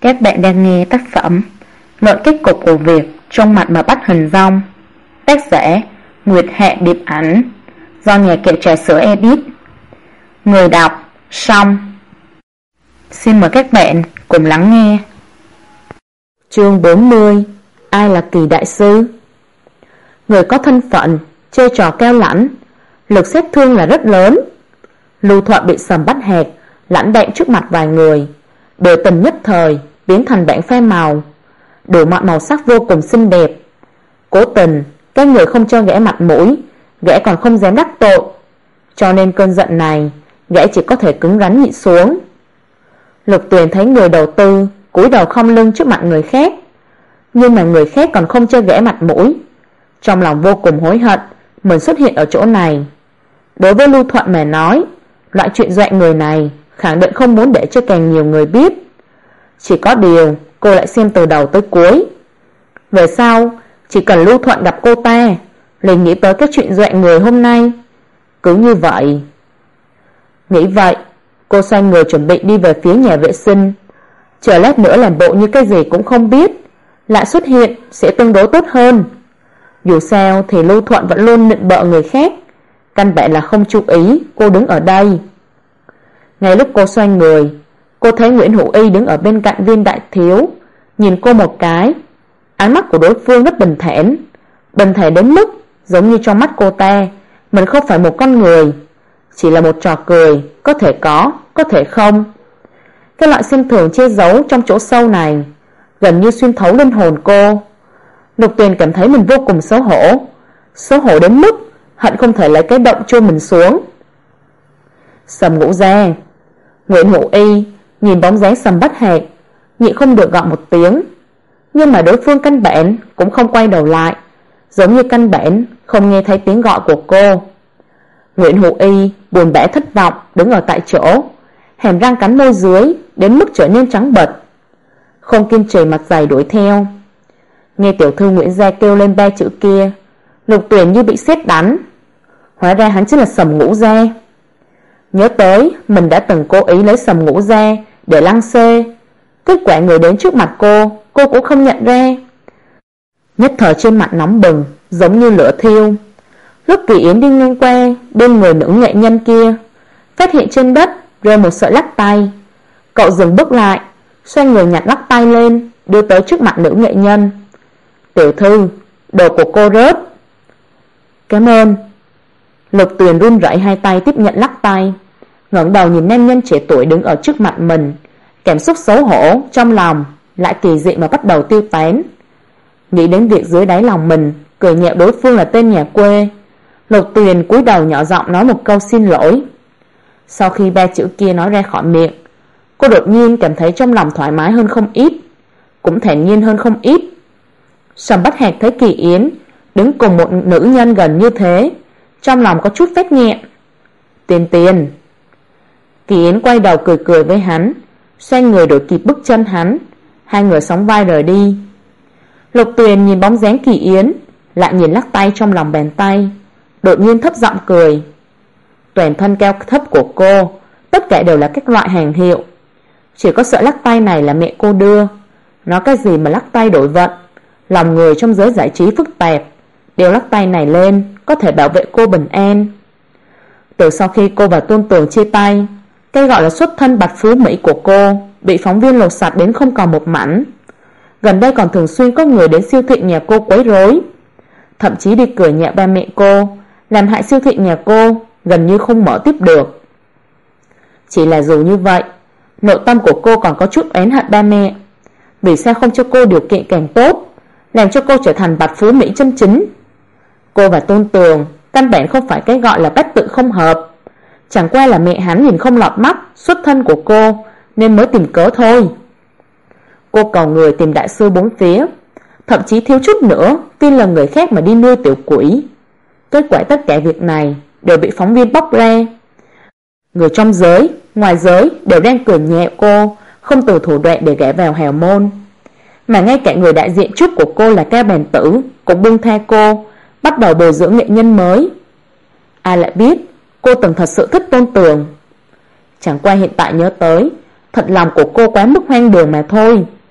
Các bạn đang nghe tác phẩm Luận kết cục của việc trong mặt mà bắt hình dong, tác giả Nguyệt Hạ Điệp Ảnh, do nhà kệ trà sữa edit. Người đọc Song. Xin mời các bạn cùng lắng nghe. Chương 40. Ai là Kỳ đại sư? Người có thân phận chơi trò cao lãnh, lực sát thương là rất lớn. Lưu Thuận bị Sầm bắt hẹt lãnh đạm trước mặt vài người, biểu tình nhất thời biến thành bảng phai màu, đủ mọi màu sắc vô cùng xinh đẹp. Cố tình các người không cho gã mặt mũi, gã còn không dám đắc tội, cho nên cơn giận này gã chỉ có thể cứng rắn nhịn xuống. Lục Tuyền thấy người đầu tư cúi đầu khom lưng trước mặt người khác, nhưng mà người khác còn không cho gã mặt mũi, trong lòng vô cùng hối hận mình xuất hiện ở chỗ này. Đối với Lưu Thuận mà nói, loại chuyện dọa người này khẳng định không muốn để cho càng nhiều người biết. Chỉ có điều cô lại xem từ đầu tới cuối. Về sau chỉ cần Lưu Thuận gặp cô ta liền nghĩ tới các chuyện dọa người hôm nay. Cứ như vậy. Nghĩ vậy, cô xoay người chuẩn bị đi về phía nhà vệ sinh. Chờ lát nữa làm bộ như cái gì cũng không biết, lại xuất hiện sẽ tương đối tốt hơn. Dù sao thì Lưu Thuận vẫn luôn nịnh bợ người khác, căn bản là không chú ý cô đứng ở đây. Ngay lúc cô xoay người, cô thấy Nguyễn Hữu Y đứng ở bên cạnh Viên đại thiếu, nhìn cô một cái. Ánh mắt của đối phương rất bình thản đến mức giống như trong mắt cô ta mình không phải một con người, chỉ là một trò cười, có thể có thể không. Cái loại xem thường che giấu trong chỗ sâu này gần như xuyên thấu linh hồn cô. Lục Tuyền cảm thấy mình vô cùng xấu hổ đến mức hận không thể lấy cái động chui mình xuống. Sầm Ngũ Gia. Nguyễn Hữu Y nhìn bóng dáng Sầm Bất Hạc, nhịn không được gọi một tiếng, nhưng mà đối phương căn bản cũng không quay đầu lại, giống như căn bản không nghe thấy tiếng gọi của cô. Nguyễn Hữu Y buồn bã thất vọng đứng ở tại chỗ, hàm răng cắn môi dưới đến mức trở nên trắng bệch, không kiên trì mặt dày đuổi theo. Nghe tiểu thư Nguyễn gia kêu lên 3 chữ kia, Lục Tuyền như bị sét đánh. Hóa ra hắn chính là Sầm Ngũ Gia. Nhớ tới mình đã từng cố ý lấy Sầm Ngũ Gia để lăng xê, kết quả người đến trước mặt cô cũng không nhận ra. Nhất thời trên mặt nóng bừng giống như lửa thiêu. Lúc Kỳ Yến đi ngang qua bên người nữ nghệ nhân kia, phát hiện trên đất rơi một sợi lắc tay. Cậu dừng bước lại, xoay người nhặt lắc tay lên, đưa tới trước mặt nữ nghệ nhân. Tiểu thư, đồ của cô rớt. Cảm ơn. Lục Tuyền run rẩy hai tay tiếp nhận lắc tay, ngẩng đầu nhìn nam nhân trẻ tuổi đứng ở trước mặt mình. Cảm xúc xấu hổ trong lòng lại kỳ dị mà bắt đầu tiêu tán. Nghĩ đến việc dưới đáy lòng mình cười nhạo đối phương là tên nhà quê, Lục Tuyền cúi đầu nhỏ giọng nói một câu xin lỗi. Sau khi 3 chữ kia nói ra khỏi miệng, cô đột nhiên cảm thấy trong lòng thoải mái hơn không ít, cũng thản nhiên hơn không ít. Sầm Bất Hạc thấy Kỳ Yến đứng cùng một nữ nhân gần như thế, trong lòng có chút phát nghẹn. Tiền. Kỳ Yến quay đầu cười cười với hắn, xoay người đuổi kịp bước chân hắn, hai người sóng vai rời đi. Lục Tuyền nhìn bóng dáng Kỳ Yến, lại nhìn lắc tay trong lòng bàn tay, đột nhiên thấp giọng cười. Toàn thân cao thấp của cô tất cả đều là các loại hàng hiệu, chỉ có sợi lắc tay này là mẹ cô đưa. Nói cái gì mà lắc tay đổi vận, lòng người trong giới giải trí phức tạp, đeo lắc tay này lên có thể bảo vệ cô bình an. Từ sau khi cô và Tôn Tường chia tay, cái gọi là xuất thân bạch phú Mỹ của cô bị phóng viên lột sạch đến không còn một mảnh. Gần đây còn thường xuyên có người đến siêu thị nhà cô quấy rối, thậm chí đi cười nhạo ba mẹ cô, làm hại siêu thị nhà cô gần như không mở tiếp được. Chỉ là dù như vậy, nội tâm của cô còn có chút oán hận ba mẹ. Vì sao không cho cô điều kiện càng tốt, làm cho cô trở thành bạch phú Mỹ chân chính? Cô và Tôn Tường căn bản không phải cái gọi là bách tự không hợp, chẳng qua là mẹ hắn nhìn không lọt mắt xuất thân của cô nên mới tìm cớ thôi. Cô cầu người tìm đại sư bốn phía, thậm chí thiếu chút nữa tin là người khác mà đi nuôi tiểu quỷ. Kết quả tất cả việc này đều bị phóng viên bóc ra. Người trong giới, ngoài giới đều đang cười nhẹ cô không từ thủ đoạn để gả vào hào môn. Mà ngay cả người đại diện trước của cô là Cao Bền Tử cũng buông tha cô, bắt đầu bồi dưỡng nghệ nhân mới. Ai lại biết cô từng thật sự thích Tôn Tường. Chẳng qua hiện tại nhớ tới, thật lòng của cô quá mức hoang đường mà thôi.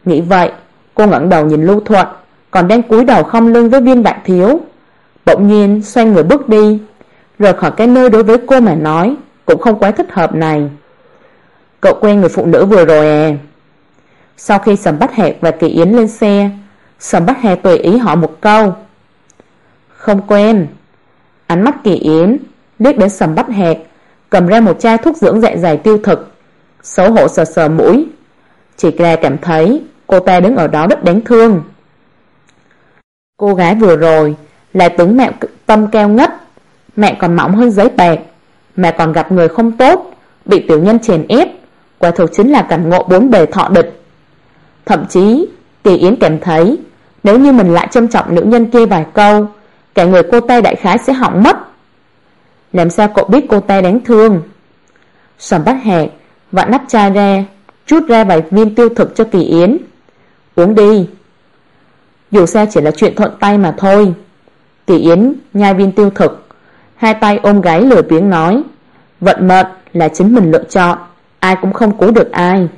Nghĩ vậy, cô ngẩng đầu nhìn Lưu Thuận, còn đang cúi đầu khom lưng với Viên Đại Thiếu. Bỗng nhiên xoay người bước đi, rời khỏi cái nơi đối với cô mà nói cũng không quá thích hợp này. Cậu quen người phụ nữ vừa rồi à? Sau khi Sầm Bách Hạc và Kỳ Yến lên xe, Sầm Bách Hạc tùy ý hỏi một câu. Không quen. Ánh mắt Kỳ Yến liếc đến Sầm Bách Hạc, cầm ra một chai thuốc dưỡng dạ dày tiêu thực, xấu hổ sờ sờ mũi. Chỉ là cảm thấy cô ta đứng ở đó rất đáng thương. Cô gái vừa rồi là tướng mạo tâm cao ngất, mẹ còn mỏng hơn giấy bạc, mà còn gặp người không tốt, bị tiểu nhân chèn ép, quả thực chính là cảnh ngộ bốn bề thọ địch. Thậm chí Kỳ Yến cảm thấy nếu như mình lại trân trọng nữ nhân kia vài câu, cả người cô ta đại khái sẽ hỏng mất. Làm sao cậu biết cô ta đáng thương? Sầm Bách Hạc vặn nắp chai ra, trút ra vài viên tiêu thực cho Kỳ Yến. Uống đi. Dù sao chỉ là chuyện thuận tay mà thôi. Kỳ Yến nhai viên tiêu thực, hai tay ôm gáy lười biếng nói, vận mệnh là chính mình lựa chọn, ai cũng không cứu được ai.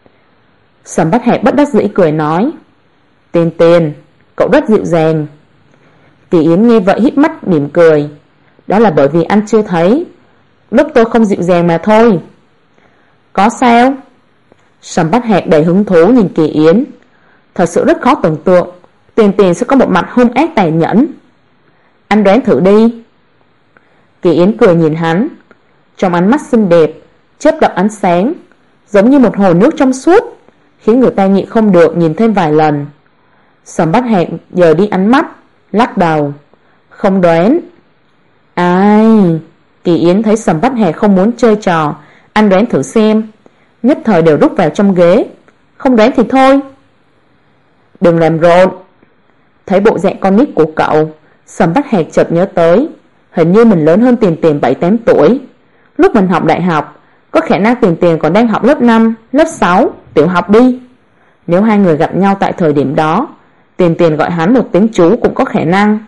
Sầm Bách Hạc bất đắc dĩ cười nói, Tiền Tiền, cậu rất dịu dàng. Kỳ Yến nghe vậy hít mắt mỉm cười, đó là bởi vì anh chưa thấy lúc tôi không dịu dàng mà thôi. Có sao? Sầm Bách Hạc đầy hứng thú nhìn Kỳ Yến. Thật sự rất khó tưởng tượng Tiền Tiền sẽ có một mặt hung ác tàn nhẫn. Anh đoán thử đi. Kỳ Yến cười nhìn hắn, trong ánh mắt xinh đẹp chớp động ánh sáng, giống như một hồ nước trong suốt, khiến người ta nhịn không được nhìn thêm vài lần. Sầm Bách Hạc giờ đi ánh mắt, lắc đầu, không đoán. Ai? Kỳ Yến thấy Sầm Bách Hạc không muốn chơi trò anh đoán thử xem, nhất thời đều rút vào trong ghế. Không đoán thì thôi. Đừng làm rộn. Thấy bộ dạng con nít của cậu, Sầm Bách Hạc chợt nhớ tới, hình như mình lớn hơn Tiền Tiền 7-8 tuổi. Lúc mình học đại học, có khả năng Tiền Tiền còn đang học lớp 5, lớp 6, tiểu học đi. Nếu hai người gặp nhau tại thời điểm đó, Tiền Tiền gọi hắn một tiếng chú cũng có khả năng.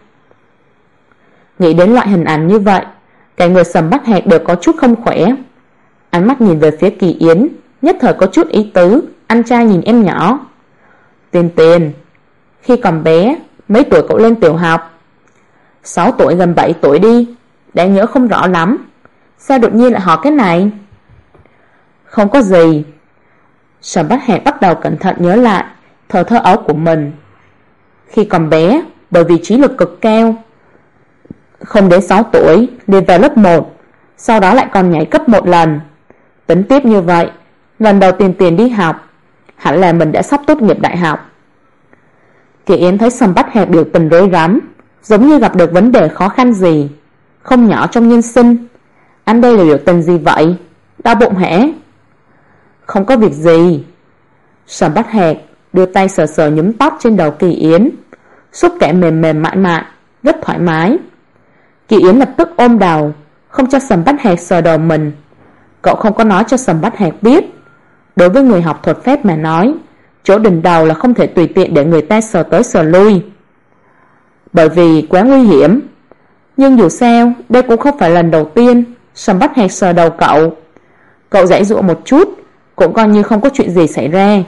Nghĩ đến loại hình ảnh như vậy, cả người Sầm Bách Hạc đều có chút không khỏe. Ánh mắt nhìn về phía Kỳ Yến, nhất thời có chút ý tứ anh trai nhìn em nhỏ. Tiền Tiền, khi còn bé, mấy tuổi cậu lên tiểu học? 6 tuổi gần 7 tuổi đi, đáng nhớ không rõ lắm. Sao đột nhiên lại hỏi cái này? Không có gì. Sầm Bách Hạc bắt đầu cẩn thận nhớ lại thời thơ ấu của mình. Khi còn bé, bởi vì trí lực cực cao, không đến 6 tuổi liền vào lớp 1, sau đó lại còn nhảy cấp 1 lần. Tính tiếp như vậy, lần đầu Tiền Tiền đi học, hẳn là mình đã sắp tốt nghiệp đại học. Kỳ Yến thấy Sầm Bách Hạc biểu tình rối rắm, giống như gặp được vấn đề khó khăn gì không nhỏ trong nhân sinh. Anh đây là biểu tình gì vậy? Đau bụng hả? Không có việc gì. Sầm Bách Hạc đưa tay sờ sờ nhúm tóc trên đầu Kỳ Yến, xúc cảm mềm mềm mại mại, rất thoải mái. Kỳ Yến lập tức ôm đầu, không cho Sầm Bách Hạc sờ đầu mình. Cậu không có nói cho Sầm Bách Hạc biết, đối với người học thuật phép mà nói, chỗ đỉnh đầu là không thể tùy tiện để người ta sờ tới sờ lui, bởi vì quá nguy hiểm. Nhưng dù sao, đây cũng không phải lần đầu tiên Sầm Bách Hạc sờ đầu cậu. Cậu giãy giụa một chút, cũng coi như không có chuyện gì xảy ra.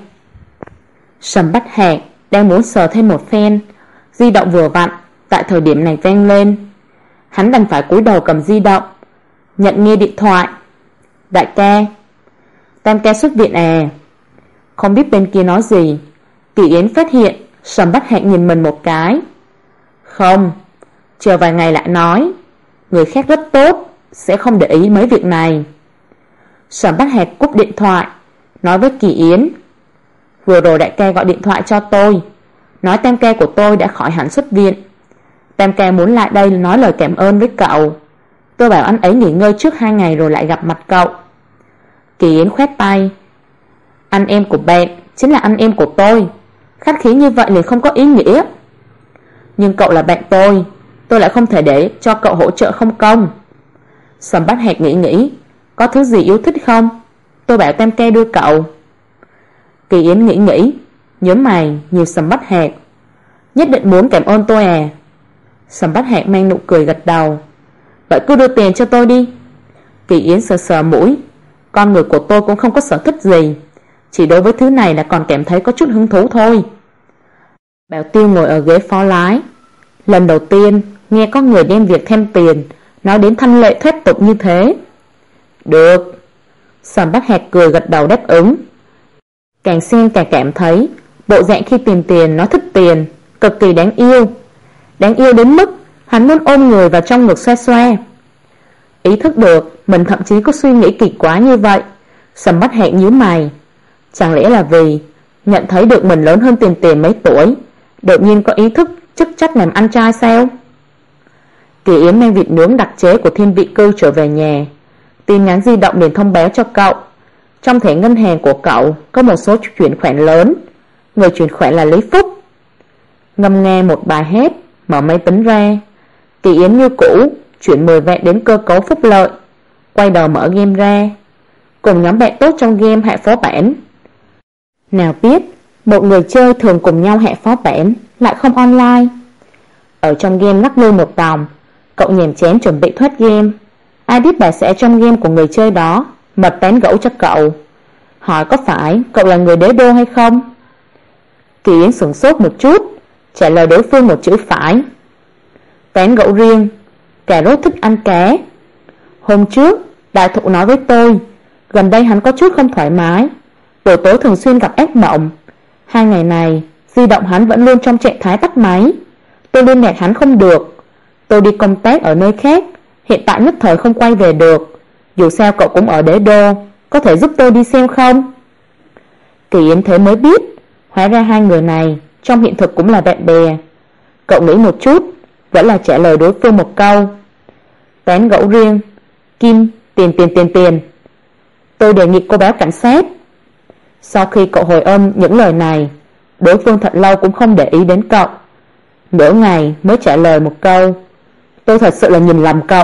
Sầm Bách Hạc đang muốn sờ thêm một phen, di động vừa vặn tại thời điểm này vang lên. Hắn đành phải cúi đầu cầm di động, nhận nghe điện thoại. Đại ca. Tam ca xuất viện à? Không biết bên kia nói gì, Kỳ Yến phát hiện Sầm Bách Hạc nhìn mình một cái. Không, chờ vài ngày lại nói, người khác rất tốt, sẽ không để ý mấy việc này. Sầm Bách Hạc cúp điện thoại, nói với Kỳ Yến, vừa rồi đại ca gọi điện thoại cho tôi, nói tam ca của tôi đã khỏi hẳn xuất viện. Tam ca muốn lại đây nói lời cảm ơn với cậu. Tôi bảo anh ấy nghỉ ngơi trước 2 ngày rồi lại gặp mặt cậu. Kỳ Yến khoét tay, anh em của bạn chính là anh em của tôi, khách khí như vậy liền không có ý nghĩa. Nhưng cậu là bạn tôi lại không thể để cho cậu hỗ trợ không công. Sầm Bách Hạc nghĩ, có thứ gì yêu thích không? Tôi bảo tam ca đưa cậu. Kỳ Yến nghĩ, nhớn mày nhìn Sầm Bách Hạc. Nhất định muốn cảm ơn tôi à? Sầm Bách Hạc mang nụ cười gật đầu. Vậy cứ đưa tiền cho tôi đi. Kỳ Yến sờ sờ mũi, con người của tôi cũng không có sở thích gì, chỉ đối với thứ này là còn cảm thấy có chút hứng thú thôi. Bảo Tiêu ngồi ở ghế phó lái. Lần đầu tiên nghe có người đem việc thêm tiền nói đến thanh lệ thuyết tục như thế. Được. Sầm Bách Hạc cười gật đầu đáp ứng. Càng xem càng cảm thấy bộ dạng khi tìm tiền nói thích tiền cực kỳ đáng yêu. Đáng yêu đến mức hắn muốn ôm người vào trong ngực xoa xoa. Ý thức được mình thậm chí có suy nghĩ kỳ quá như vậy, Sầm Bách Hạc nhíu mày. Chẳng lẽ là vì nhận thấy được mình lớn hơn tiền mấy tuổi, đột nhiên có ý thức chức trách làm ăn trai sao? Kỳ Yến mang vịt nướng đặc chế của Thiên Vị Cư trở về nhà. Tin nhắn di động liền thông báo cho cậu, trong thẻ ngân hàng của cậu có một số chuyển khoản lớn, người chuyển khoản là Lý Phúc. Ngâm nghe một bài hát, mở máy tính ra. Kỳ Yến như cũ chuyển 10 vạn đến cơ cấu phúc lợi, quay đầu mở game ra, cùng nhóm bạn tốt trong game hạ phó bản. Nào biết một người chơi thường cùng nhau hạ phó bản lại không online. Ở trong game lắc lư một vòng, cậu nhàm chán chuẩn bị thoát game. Ai biết bà sẽ trong game của người chơi đó mật tán gẫu cho cậu, hỏi có phải cậu là người đế đô hay không. Kỳ Yến sửng sốt một chút, trả lời đối phương một chữ phải. Tán gẫu riêng, cà rốt thích ăn cá. Hôm trước đại thụ nói với tôi, gần đây hắn có chút không thoải mái, buổi tối thường xuyên gặp ác mộng. 2 ngày này di động hắn vẫn luôn trong trạng thái tắt máy. Tôi liên lạc hắn không được. Tôi đi công tác ở nơi khác, hiện tại nhất thời không quay về được. Dù sao cậu cũng ở đế đô, có thể giúp tôi đi xem không? Kỳ Yến thế mới biết, hóa ra hai người này trong hiện thực cũng là bạn bè. Cậu nghĩ một chút, vẫn là trả lời đối phương một câu. Tán gẫu riêng, kim, tiền. Tôi đề nghị cô báo cảnh sát. Sau khi cậu hồi âm những lời này, đối phương thật lâu cũng không để ý đến cậu. Nửa ngày mới trả lời một câu, tôi thật sự là nhìn lầm cậu.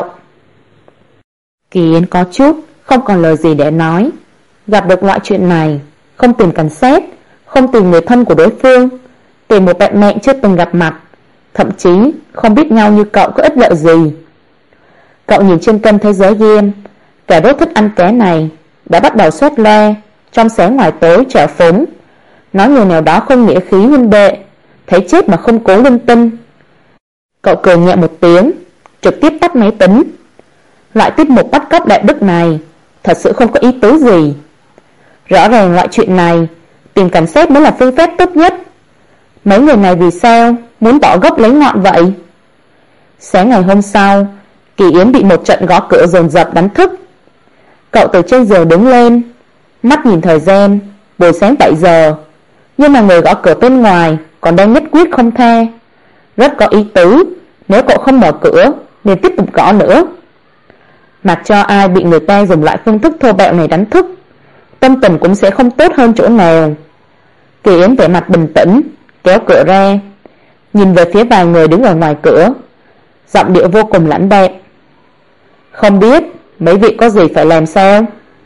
Kỳ Yến có chút không còn lời gì để nói. Gặp được loại chuyện này, không tìm cảnh sát, không tìm người thân của đối phương, tìm một bạn mẹ chưa từng gặp mặt, thậm chí không biết nhau như cậu có ích lợi gì. Cậu nhìn trên kênh Thế Giới Game, cả đốt thích ăn cá này đã bắt đầu xoát le, trong sáng ngoài tối trở phúng, nói người nào đó không nghĩa khí huynh đệ, thấy chết mà không cố linh tinh. Cậu cười nhẹ một tiếng, trực tiếp tắt máy tính. Loại tiết mục bắt cóc đạo đức này thật sự không có ý tứ gì. Rõ ràng loại chuyện này tìm cảnh sát mới là phương pháp tốt nhất. Mấy người này vì sao muốn bỏ gốc lấy ngọn vậy? Sáng ngày hôm sau, Kỳ Yến bị một trận gõ cửa dồn dập đánh thức. Cậu từ trên giường đứng lên, mắt nhìn thời gian, buổi sáng 7 giờ, nhưng mà người gõ cửa bên ngoài còn đang nhất quyết không tha. Rất có ý tứ, nếu cậu không mở cửa liền tiếp tục gõ nữa. Mặc cho ai bị người ta dùng lại phương thức thô bạo này đánh thức, tâm tình cũng sẽ không tốt hơn chỗ nào. Kỳ Yến vẻ mặt bình tĩnh, kéo cửa ra, nhìn về phía vài người đứng ở ngoài cửa, giọng điệu vô cùng lãnh đạm. Không biết mấy vị có gì phải làm sao?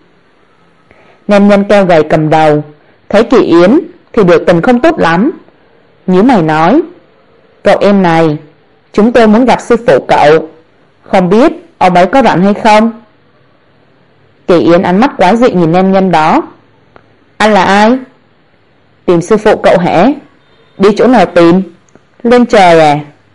Nam nhân cao gầy cầm đầu thấy Kỳ Yến thì biểu tình không tốt lắm, nhíu mày nói, cậu em này, chúng tôi muốn gặp sư phụ cậu, không biết ông ấy có rảnh hay không? Kỳ Yến ánh mắt quái dị nhìn nam nhân đó. Anh là ai? Tìm sư phụ cậu hả? Đi chỗ nào tìm? Lên trời à?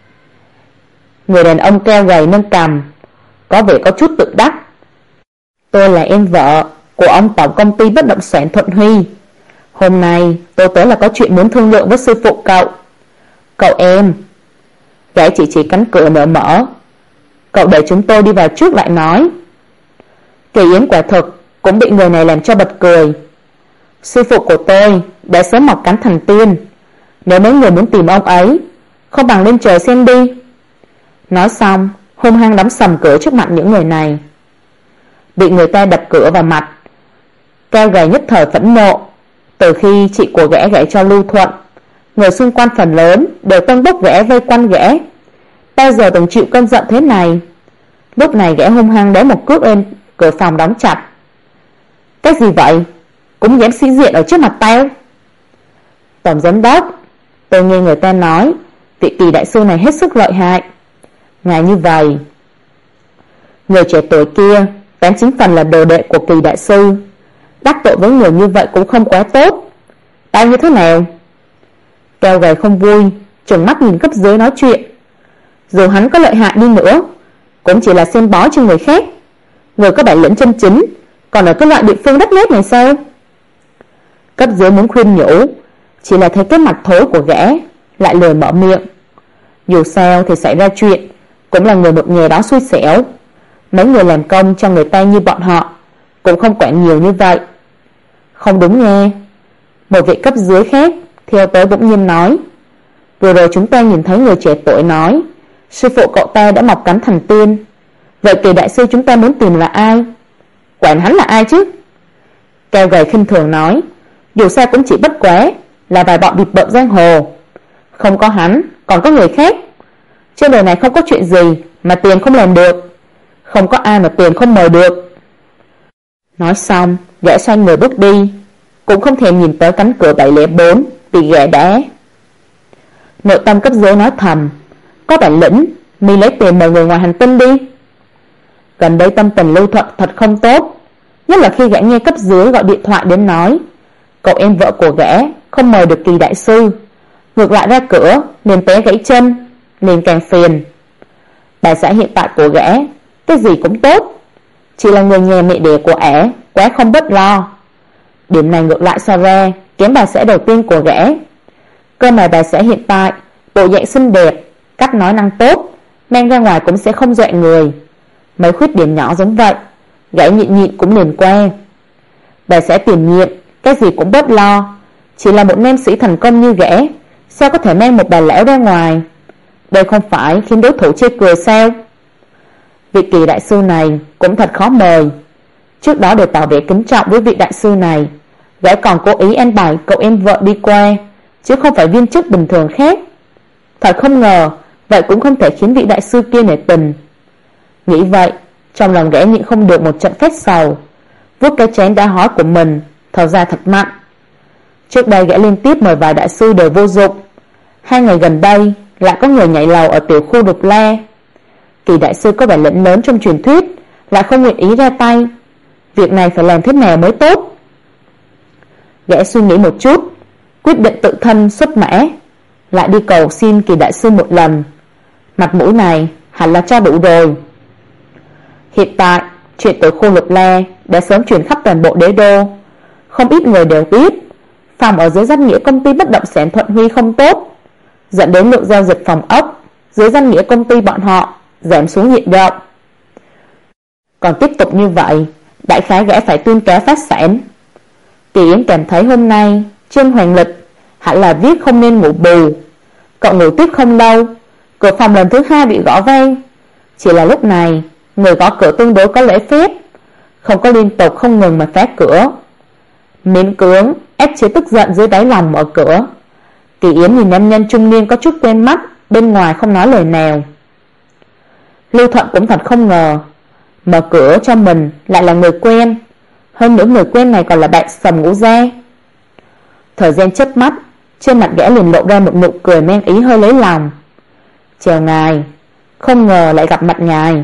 Người đàn ông cao gầy nâng cằm, có vẻ có chút tự đắc. Tôi là em vợ của ông tổng công ty bất động sản Thuận Huy. Hôm nay tôi tới là có chuyện muốn thương lượng với sư phụ cậu. Cậu em. Gái chỉ cánh cửa mở. Cậu để chúng tôi đi vào trước lại nói. Kỳ Yến quả thực cũng bị người này làm cho bật cười. Sư phụ của tôi đã sớm mọc cánh thành tiên, nếu mấy người muốn tìm ông ấy, không bằng lên trời xem đi. Nói xong hung hăng đóng sầm cửa trước mặt những người này. Bị người ta đập cửa vào mặt, cao gầy nhất thời phẫn nộ. Từ khi chị của gã gả cho Lưu Thuận, người xung quanh phần lớn đều tân bốc gã vây quanh gã. Bao giờ từng chịu cơn giận thế này? Lúc này gã hung hăng đá một cước lên cửa phòng đóng chặt. Cái gì vậy? Cũng dám sĩ diện ở trước mặt tao? Tổng giám đốc, tôi nghe người ta nói vị Kỳ đại sư này hết sức lợi hại. Ngài như vậy. Người trẻ tuổi kia 89% là đồ đệ của Kỳ đại sư. đắc tội với người như vậy cũng không quá tốt. Tao như thế nào? Keo gầy không vui, trừng mắt nhìn cấp dưới nói chuyện. Dù hắn có lợi hại đi nữa, cũng chỉ là xem bói cho người khác. Người có bản lĩnh chân chính còn ở cái loại địa phương đất nét này sao? Cấp dưới muốn khuyên nhủ, chỉ là thấy cái mặt thối của gã, lại lười mở miệng. Dù sao thì xảy ra chuyện cũng là người một nghề đó xui xẻo. Mấy người làm công cho người ta như bọn họ cũng không quản nhiều như vậy. Không đúng nghe. Một vị cấp dưới khác theo tới bỗng nhiên nói, vừa rồi chúng ta nhìn thấy người trẻ tuổi nói sư phụ cậu ta đã mọc cánh thành tiên. Vậy Kỳ đại sư chúng ta muốn tìm là ai? Quản hắn là ai chứ? Cao gầy khinh thường nói, dù sao cũng chỉ bất quá là vài bọn bịp bợm giang hồ. Không có hắn còn có người khác. Trên đời này không có chuyện gì mà tiền không làm được, không có ai mà tiền không mời được. Nói xong gã xoay người bước đi, cũng không thèm nhìn tới cánh cửa 704 bị gã đá. Nội tâm cấp dưới nói thầm, có bản lĩnh mi lấy tiền mời người ngoài hành tinh đi. Gần đây tâm tình Lưu Thuận thật không tốt, nhất là khi gã nghe cấp dưới gọi điện thoại đến nói cậu em vợ của gã không mời được Kỳ đại sư, ngược lại ra cửa liền té gãy chân, liền càng phiền. Bà xã hiện tại của gã cái gì cũng tốt, chỉ là người nhà mẹ đẻ của ả quá không bất lo. Điểm này ngược lại so ra kém bà xã đầu tiên của gã. Cơ mà bà xã hiện tại bộ dạng xinh đẹp, cách nói năng tốt, mang ra ngoài cũng sẽ không dọa người. Mấy khuyết điểm nhỏ giống vậy gã nhịn nhịn cũng liền qua. Bà xã tiền nhiệm cái gì cũng bớt lo, chỉ là một nam sĩ thành công như gã sao có thể mang một bà lão ra ngoài? Đây không phải khiến đối thủ chê cười sao? Vị Kỳ đại sư này cũng thật khó mời. Trước đó để tỏ vẻ kính trọng với vị đại sư này, gã còn cố ý an bài cậu em vợ đi qua, chứ không phải viên chức bình thường khác. Thật không ngờ vậy cũng không thể khiến vị đại sư kia nể tình. Nghĩ vậy, trong lòng gã nhịn không được một trận phát sầu, vuốt cái chén đã hói của mình, thở ra thật mạnh. Trước đây gã liên tiếp mời vài đại sư đều vô dụng. 2 ngày gần đây lại có người nhảy lầu ở tiểu khu Đục La. Kỳ đại sư có bản lĩnh lớn trong truyền thuyết, lại không nguyện ý ra tay. Việc này phải làm thế nào mới tốt? Gã suy nghĩ một chút, quyết định tự thân xuất mã, lại đi cầu xin Kỳ đại sư một lần. Mặt mũi này hẳn là cho đủ rồi. Hiện tại chuyện tiểu khu Lục La đã sớm truyền khắp toàn bộ đế đô. Không ít người đều biết phòng ở dưới danh nghĩa công ty bất động sản Thuận Huy không tốt, dẫn đến lượng giao dịch phòng ốc dưới danh nghĩa công ty bọn họ giảm xuống diện rộng. Còn tiếp tục như vậy, đại khái gã phải tuyên cáo phá sản. Kỳ Yến cảm thấy hôm nay trên hoàng lịch hẳn là viết không nên ngủ bù. Cậu ngủ tiếp không lâu, cửa phòng lần thứ 2 bị gõ vang. Chỉ là lúc này người gõ cửa tương đối có lễ phép, không có liên tục không ngừng mà phá cửa. Miễn cưỡng ép chế tức giận dưới đáy lòng mở cửa. Kỳ Yến nhìn nam nhân trung niên có chút quen mắt bên ngoài không nói lời nào. Lưu Thuận cũng thật không ngờ mở cửa cho mình lại là người quen, hơn nữa người quen này còn là bạn Sầm Ngũ Gia. Thời gian chớp mắt, trên mặt gã liền lộ ra một nụ cười men ý hơi lấy lòng. Chào ngài, không ngờ lại gặp mặt ngài.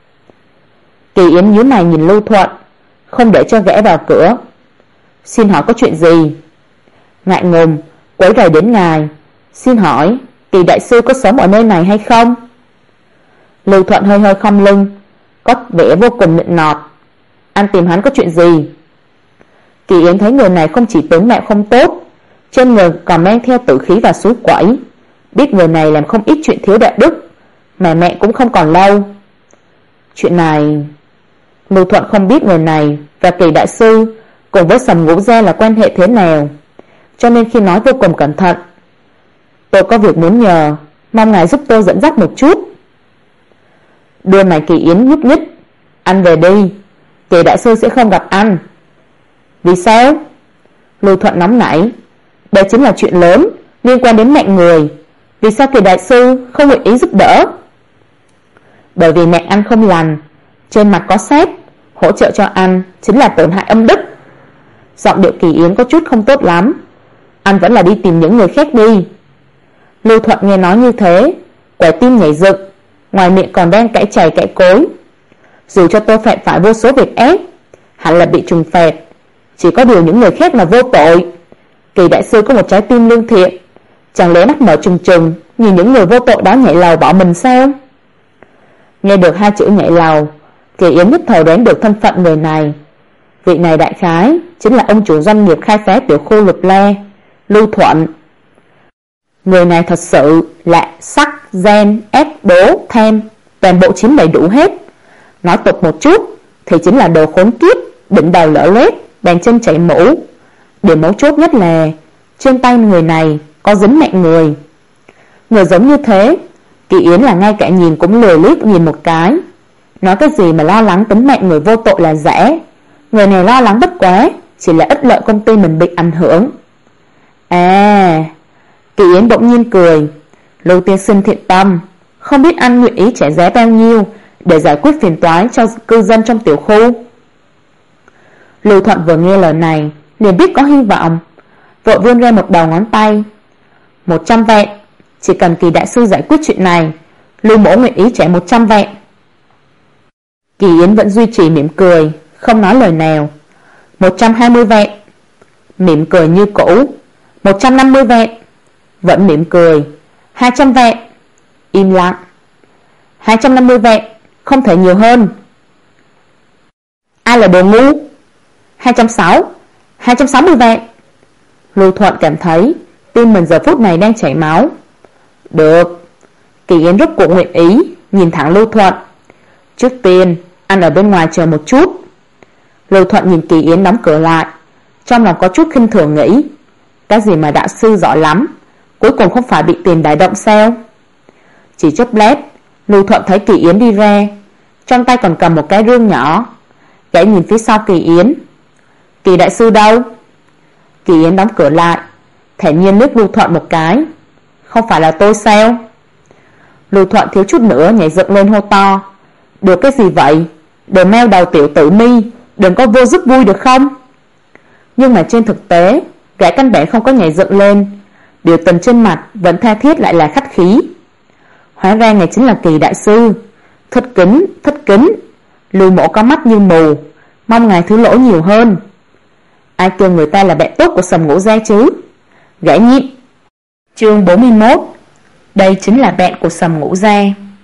Kỳ Yến nhíu mày nhìn Lưu Thuận, không để cho gã vào cửa. Xin hỏi có chuyện gì? Ngại ngùng quấy rầy đến ngài, xin hỏi Kỳ đại sư có sống ở nơi này hay không? Lưu Thuận hơi hơi khom lưng, có vẻ vô cùng nịnh nọt. Anh tìm hắn có chuyện gì? Kỳ Yến thấy người này không chỉ tướng mạo không tốt, trên người còn mang theo tử khí và suối quẩy, biết người này làm không ít chuyện thiếu đạo đức, mà mẹ cũng không còn lâu. Chuyện này, Lưu Thuận không biết người này và Kỳ đại sư cùng với Sầm Ngũ Gia là quan hệ thế nào, cho nên khi nói vô cùng cẩn thận. Tôi có việc muốn nhờ, mong ngài giúp tôi dẫn dắt một chút. Đưa mày Kỳ Yến nhúc nhích. Anh về đi, Kỳ đại sư sẽ không gặp anh. Vì sao? Lưu Thuận nóng nảy. Đây chính là chuyện lớn liên quan đến mạng người, vì sao Kỳ đại sư không nguyện ý giúp đỡ? Bởi vì mẹ anh không lành, trên mặt có sét, hỗ trợ cho anh chính là tổn hại âm đức. Giọng điệu Kỳ Yến có chút không tốt lắm. Anh vẫn là đi tìm những người khác đi. Lưu Thuận nghe nói như thế, quả tim nhảy dựng, ngoài miệng còn đang cãi chày cãi cối. Dù cho tôi phạm phải vô số việc ác, hẳn là bị trừng phạt, Chỉ có điều những người khác là vô tội. Kỳ đại sư có một trái tim lương thiện, chẳng lẽ mắt mở trừng trừng nhìn những người vô tội đó nhảy lầu bỏ mình sao? Nghe được hai chữ nhảy lầu, Kỳ Yến nhất thời đoán được thân phận người này. Vị này đại khái chính là ông chủ doanh nghiệp khai phá tiểu khu Lục Le, Lưu Thuận. Người này thật sự là sắc, gen, ép, đố, thêm, toàn bộ chiếm đầy đủ hết. Nói tục một chút thì chính là đồ khốn kiếp, đỉnh đầu lở loét, bàn chân chảy mũ. Điểm mấu chốt nhất là trên tay người này có dính mẹ người. Người giống như thế, Kỳ Yến là ngay cả nhìn cũng lười liếc nhìn một cái. Nói cái gì mà lo lắng tính mạng người vô tội là giả. Người này lo lắng bất quá chỉ là ích lợi công ty mình bị ảnh hưởng. Kỳ Yến bỗng nhiên cười. Lưu tiên sinh thiện tâm, không biết anh nguyện ý trả giá bao nhiêu để giải quyết phiền toái cho cư dân trong tiểu khu. Lưu Thuận vừa nghe lời này liền biết có hy vọng, vội vươn ra một đầu ngón tay. 100 vạn, chỉ cần Kỳ đại sư giải quyết chuyện này, Lưu mỗ nguyện ý trả 100 vạn. Kỳ Yến vẫn duy trì mỉm cười, không nói lời nào. 120 vạn, mỉm cười như cũ. 150 vạn, vẫn mỉm cười. 200 vạn, im lặng. 250 vạn, không thể nhiều hơn. Ai là đồ ngu? 260 vạn. Lưu Thuận cảm thấy tim mình giờ phút này đang chảy máu. Được. Kỳ Yến rốt cuộc nguyện ý nhìn thẳng Lưu Thuận. Trước tiên anh ở bên ngoài chờ một chút. Lưu Thuận nhìn Kỳ Yến đóng cửa lại, trong lòng có chút khinh thường nghĩ, cái gì mà đạo sư giỏi lắm, cuối cùng không phải bị tiền đả động sao? Chỉ chốc lát, Lưu Thuận thấy Kỳ Yến đi ra, trong tay còn cầm một cái rương nhỏ. Gã nhìn phía sau Kỳ Yến. Kỳ đại sư đâu? Kỳ Yến đóng cửa lại, thản nhiên liếc Lưu Thuận một cái. Không phải là tôi sao? Lưu Thuận thiếu chút nữa nhảy dựng lên hô to. Được cái gì vậy? Đồ meo đầu tiểu tử Mi, đừng có vô giúp vui được không? Nhưng mà trên thực tế, gã căn bản không có nhảy dựng lên, biểu tình trên mặt vẫn tha thiết lại là khách khí. Hóa ra này chính là Kỳ đại sư. Thất kính. Lưu mộ có mắt như mù, mong ngài thứ lỗi nhiều hơn. Ai kêu người ta là bạn tốt của Sầm Ngũ Gia chứ? Gã nhịn. Chương 41. Đây chính là bạn của Sầm Ngũ Gia.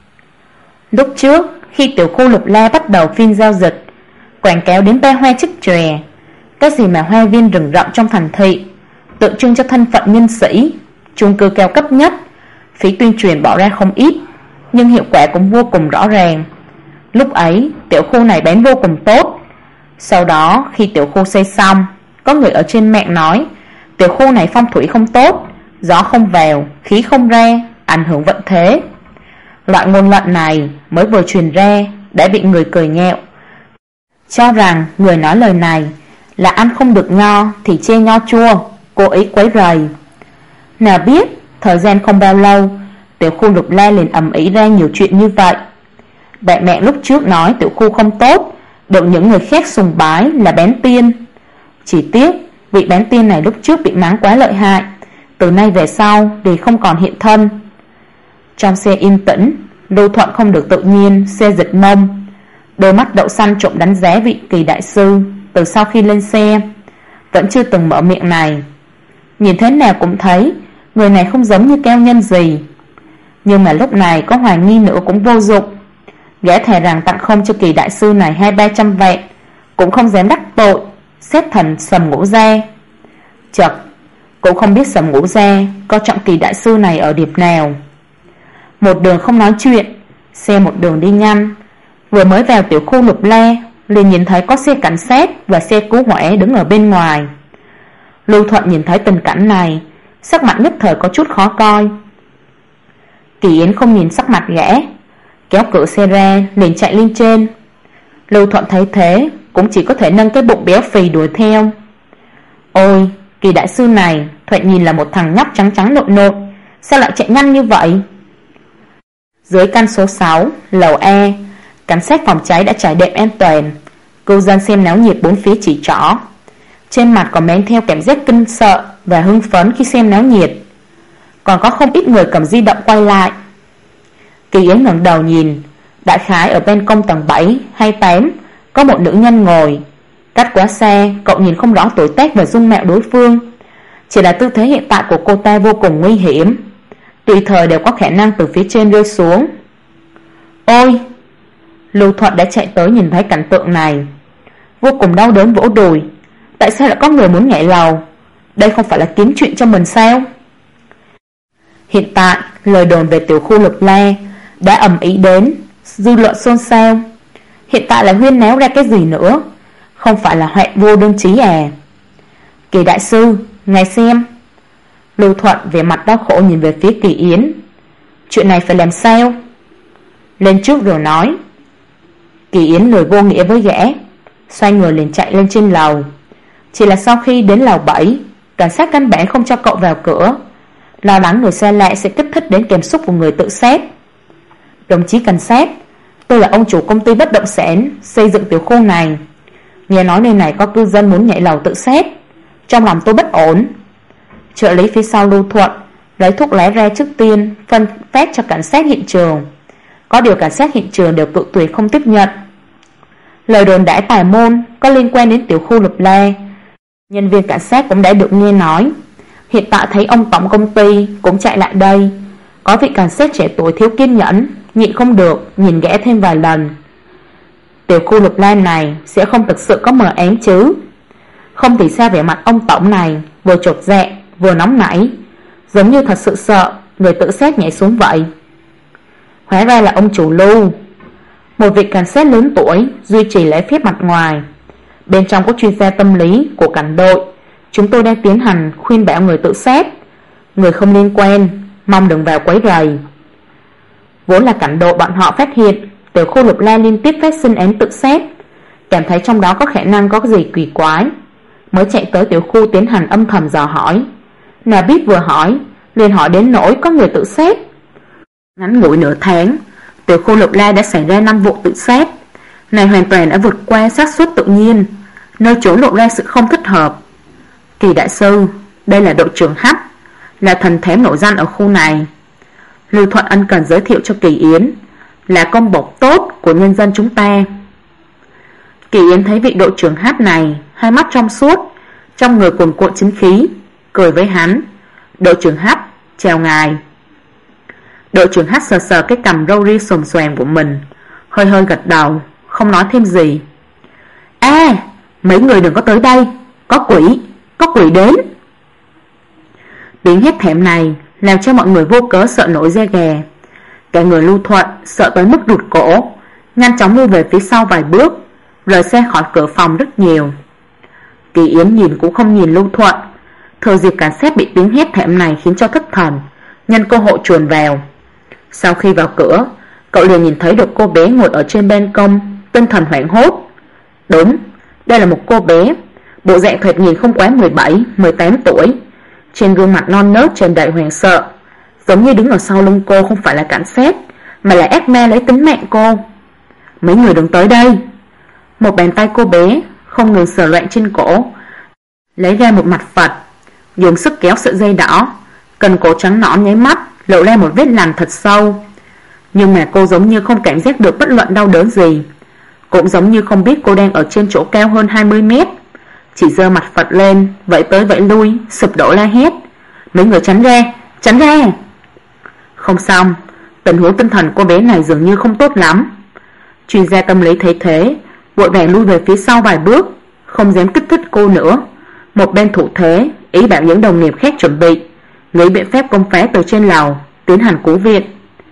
Lúc trước, khi tiểu khu Lục La bắt đầu phiên giao dịch, quảng cáo đến ba hoa chức chòe, cái gì mà hoa viên rừng rậm trong thành thị, tượng trưng cho thân phận nhân sĩ, chung cư cao cấp nhất, phí tuyên truyền bỏ ra không ít, nhưng hiệu quả cũng vô cùng rõ ràng. Lúc ấy, tiểu khu này bán vô cùng tốt. Sau đó, khi tiểu khu xây xong, có người ở trên mạng nói tiểu khu này phong thủy không tốt, gió không vào, khí không ra, ảnh hưởng vận thế. Loại ngôn luận này mới vừa truyền ra đã bị người cười nhẹo, cho rằng người nói lời này là ăn không được nho thì chê nho chua, cố ý quấy rầy. Nào biết thời gian không bao lâu, tiểu khu Lục La liền ầm ĩ ra nhiều chuyện như vậy. Bạn mẹ lúc trước nói tiểu khu không tốt, được những người khác sùng bái là bán tiên. Chỉ tiếc vị bán tiên này lúc trước bị mắng quá lợi hại, từ nay về sau thì không còn hiện thân. Trong xe yên tĩnh, Lưu Thuận không được tự nhiên xe giật mông, đôi mắt đậu xanh trộm đánh giá vị Kỳ đại sư. Từ sau khi lên xe vẫn chưa từng mở miệng này, nhìn thế nào cũng thấy người này không giống như cao nhân gì. Nhưng mà lúc này có hoài nghi nữa cũng vô dụng. Gã thề rằng tặng không cho Kỳ đại sư này 200-300 vạn cũng không dám đắc tội xét thần Sầm Ngũ Gia. Chật, cũng không biết Sầm Ngũ Gia coi trọng Kỳ đại sư này ở điểm nào. Một đường không nói chuyện, xe một đường đi nhanh. Vừa mới vào tiểu khu Lục La, liền nhìn thấy có xe cảnh sát và xe cứu hỏa đứng ở bên ngoài. Lưu Thuận nhìn thấy tình cảnh này, sắc mặt nhất thời có chút khó coi. Kỳ Yến không nhìn sắc mặt gã, kéo cửa xe ra liền chạy lên trên. Lưu Thuận thấy thế cũng chỉ có thể nâng cái bụng béo phì đuổi theo. Ôi, Kỳ đại sư này thoạt nhìn là một thằng nhóc trắng trắng nộn nộn, sao lại chạy nhanh như vậy? Dưới căn số 6, lầu A, cảnh sát phòng cháy đã trải đệm an toàn. Cư dân xem náo nhiệt bốn phía chỉ trỏ, trên mặt còn mang theo cảm giác kinh sợ và hưng phấn khi xem náo nhiệt. Còn có không ít người cầm di động quay lại. Kỳ Yến ngẩng đầu nhìn, đại khái ở bên công tầng 7 hay 8 có một nữ nhân ngồi, Cách quá xa, cậu nhìn không rõ tuổi tác và dung mạo đối phương. Chỉ là tư thế hiện tại của cô ta vô cùng nguy hiểm, tùy thời đều có khả năng từ phía trên rơi xuống. Ôi! Lưu Thuận đã chạy tới nhìn thấy cảnh tượng này, vô cùng đau đớn vỗ đùi. Tại sao lại có người muốn nhảy lầu? Đây không phải là kiếm chuyện cho mình sao? Hiện tại, lời đồn về tiểu khu Lục La đã ầm ĩ đến, dư luận xôn xao. Hiện tại là huyên náo ra cái gì nữa? Không phải là hoạn vô đơn chí à? Kỳ đại sư, ngài xem. Lưu Thuận vẻ mặt đau khổ nhìn về phía Kỳ Yến. Chuyện này phải làm sao? Lên trước rồi nói. Kỳ Yến lười vô nghĩa với gã, xoay người liền chạy lên trên lầu. Chỉ là sau khi đến lầu 7, cảnh sát căn bản không cho cậu vào cửa, lo lắng người xa lạ sẽ kích thích đến cảm xúc của người tự sát. Đồng chí cảnh sát, tôi là ông chủ công ty bất động sản xây dựng tiểu khu này. Nghe nói nơi này có cư dân muốn nhảy lầu tự sát, trong lòng tôi bất ổn. Trợ lý phía sau Lưu Thuận lấy thuốc lá ra trước tiên phân phát cho cảnh sát hiện trường. Có điều cảnh sát hiện trường đều cự tuyệt không tiếp nhận. Lời đồn đãi tà môn có liên quan đến tiểu khu Lục La, nhân viên cảnh sát cũng đã được nghe nói. Hiện tại thấy ông tổng công ty cũng chạy lại đây. Có vị cảnh sát trẻ tuổi thiếu kiên nhẫn, nhịn không được nhìn gã thêm vài lần. Tiểu khu Lục La này sẽ không thực sự có mờ ám chứ? Không thì sao vẻ mặt ông tổng này vừa chột dạ vừa nóng nảy, giống như thật sự sợ người tự sát nhảy xuống vậy. Hóa ra là ông chủ Lưu, một vị cảnh sát lớn tuổi duy trì lễ phép mặt ngoài. Bên trong có chuyên gia tâm lý của cảnh đội. Chúng tôi đang tiến hành khuyên bảo người tự sát. Người không liên quan mong đừng vào quấy rầy. Vốn là cảnh đội bọn họ phát hiện tiểu khu Lục La liên tiếp phát sinh án tự sát, cảm thấy trong đó có khả năng có gì kỳ quái, mới chạy tới tiểu khu tiến hành âm thầm dò hỏi. Nào biết vừa hỏi liền hỏi đến nỗi có người tự sát. Ngắn ngủi nửa tháng, tiểu khu Lục La đã xảy ra 5 vụ tự sát. Này hoàn toàn đã vượt qua xác suất tự nhiên, nơi chỗ lộ ra sự không thích hợp. Kỳ đại sư, đây là đội trưởng Hắc, là thần thám nổi danh ở khu này. Lưu Thuận ân cần giới thiệu cho Kỳ Yến, là công bộc tốt của nhân dân chúng ta. Kỳ Yến thấy vị đội trưởng Hắc này hai mắt trong suốt, trong người cuồn cuộn chính khí, cười với hắn. Đội trưởng Hắc, chào ngài. Đội trưởng Hắc sờ sờ cái cằm râu ria xồm xoàm của mình, hơi hơi gật đầu, không nói thêm gì. Mấy người đừng có tới đây, có quỷ đến. Tiếng hét thảm này làm cho mọi người vô cớ sợ nổi da gà. Cả người Lưu Thuận sợ tới mức rụt cổ, nhanh chóng lui về phía sau vài bước, rời xe khỏi cửa phòng rất nhiều. Kỳ Yến nhìn cũng không nhìn Lưu Thuận, thừa dịp cảnh sát bị tiếng hét thảm này khiến cho thất thần, nhân cơ hội chuồn vào. Sau khi vào cửa, cậu liền nhìn thấy được cô bé ngồi ở trên ban công, tinh thần hoảng hốt. Đúng, đây là một cô bé, bộ dạng thoạt nhìn không quá 17, 18 tuổi. Trên gương mặt non nớt tràn đầy hoảng sợ, giống như đứng ở sau lưng cô không phải là cảnh sát, mà là ác ma lấy tính mạng cô. Mấy người đừng tới đây. Một bàn tay cô bé không ngừng sờ loạn trên cổ, lấy ra một mặt Phật, dùng sức kéo sợi dây đỏ, cần cổ trắng nõn nháy mắt lộ ra một vết lằn thật sâu. Nhưng mà cô giống như không cảm giác được bất luận đau đớn gì, cũng giống như không biết cô đang ở trên chỗ cao hơn 20 mét. Chỉ giơ mặt Phật lên, vẫy tới vẫy lui, sụp đổ la hét. Mấy người tránh ra, tránh ra. Không xong, tình huống tinh thần cô bé này dường như không tốt lắm. Chuyên gia tâm lý thấy thế, vội vàng lui về phía sau vài bước, không dám kích thích cô nữa. Một bên thủ thế, ý bảo những đồng nghiệp khác chuẩn bị, nghĩ biện pháp công phá từ trên lầu, tiến hành cứu viện.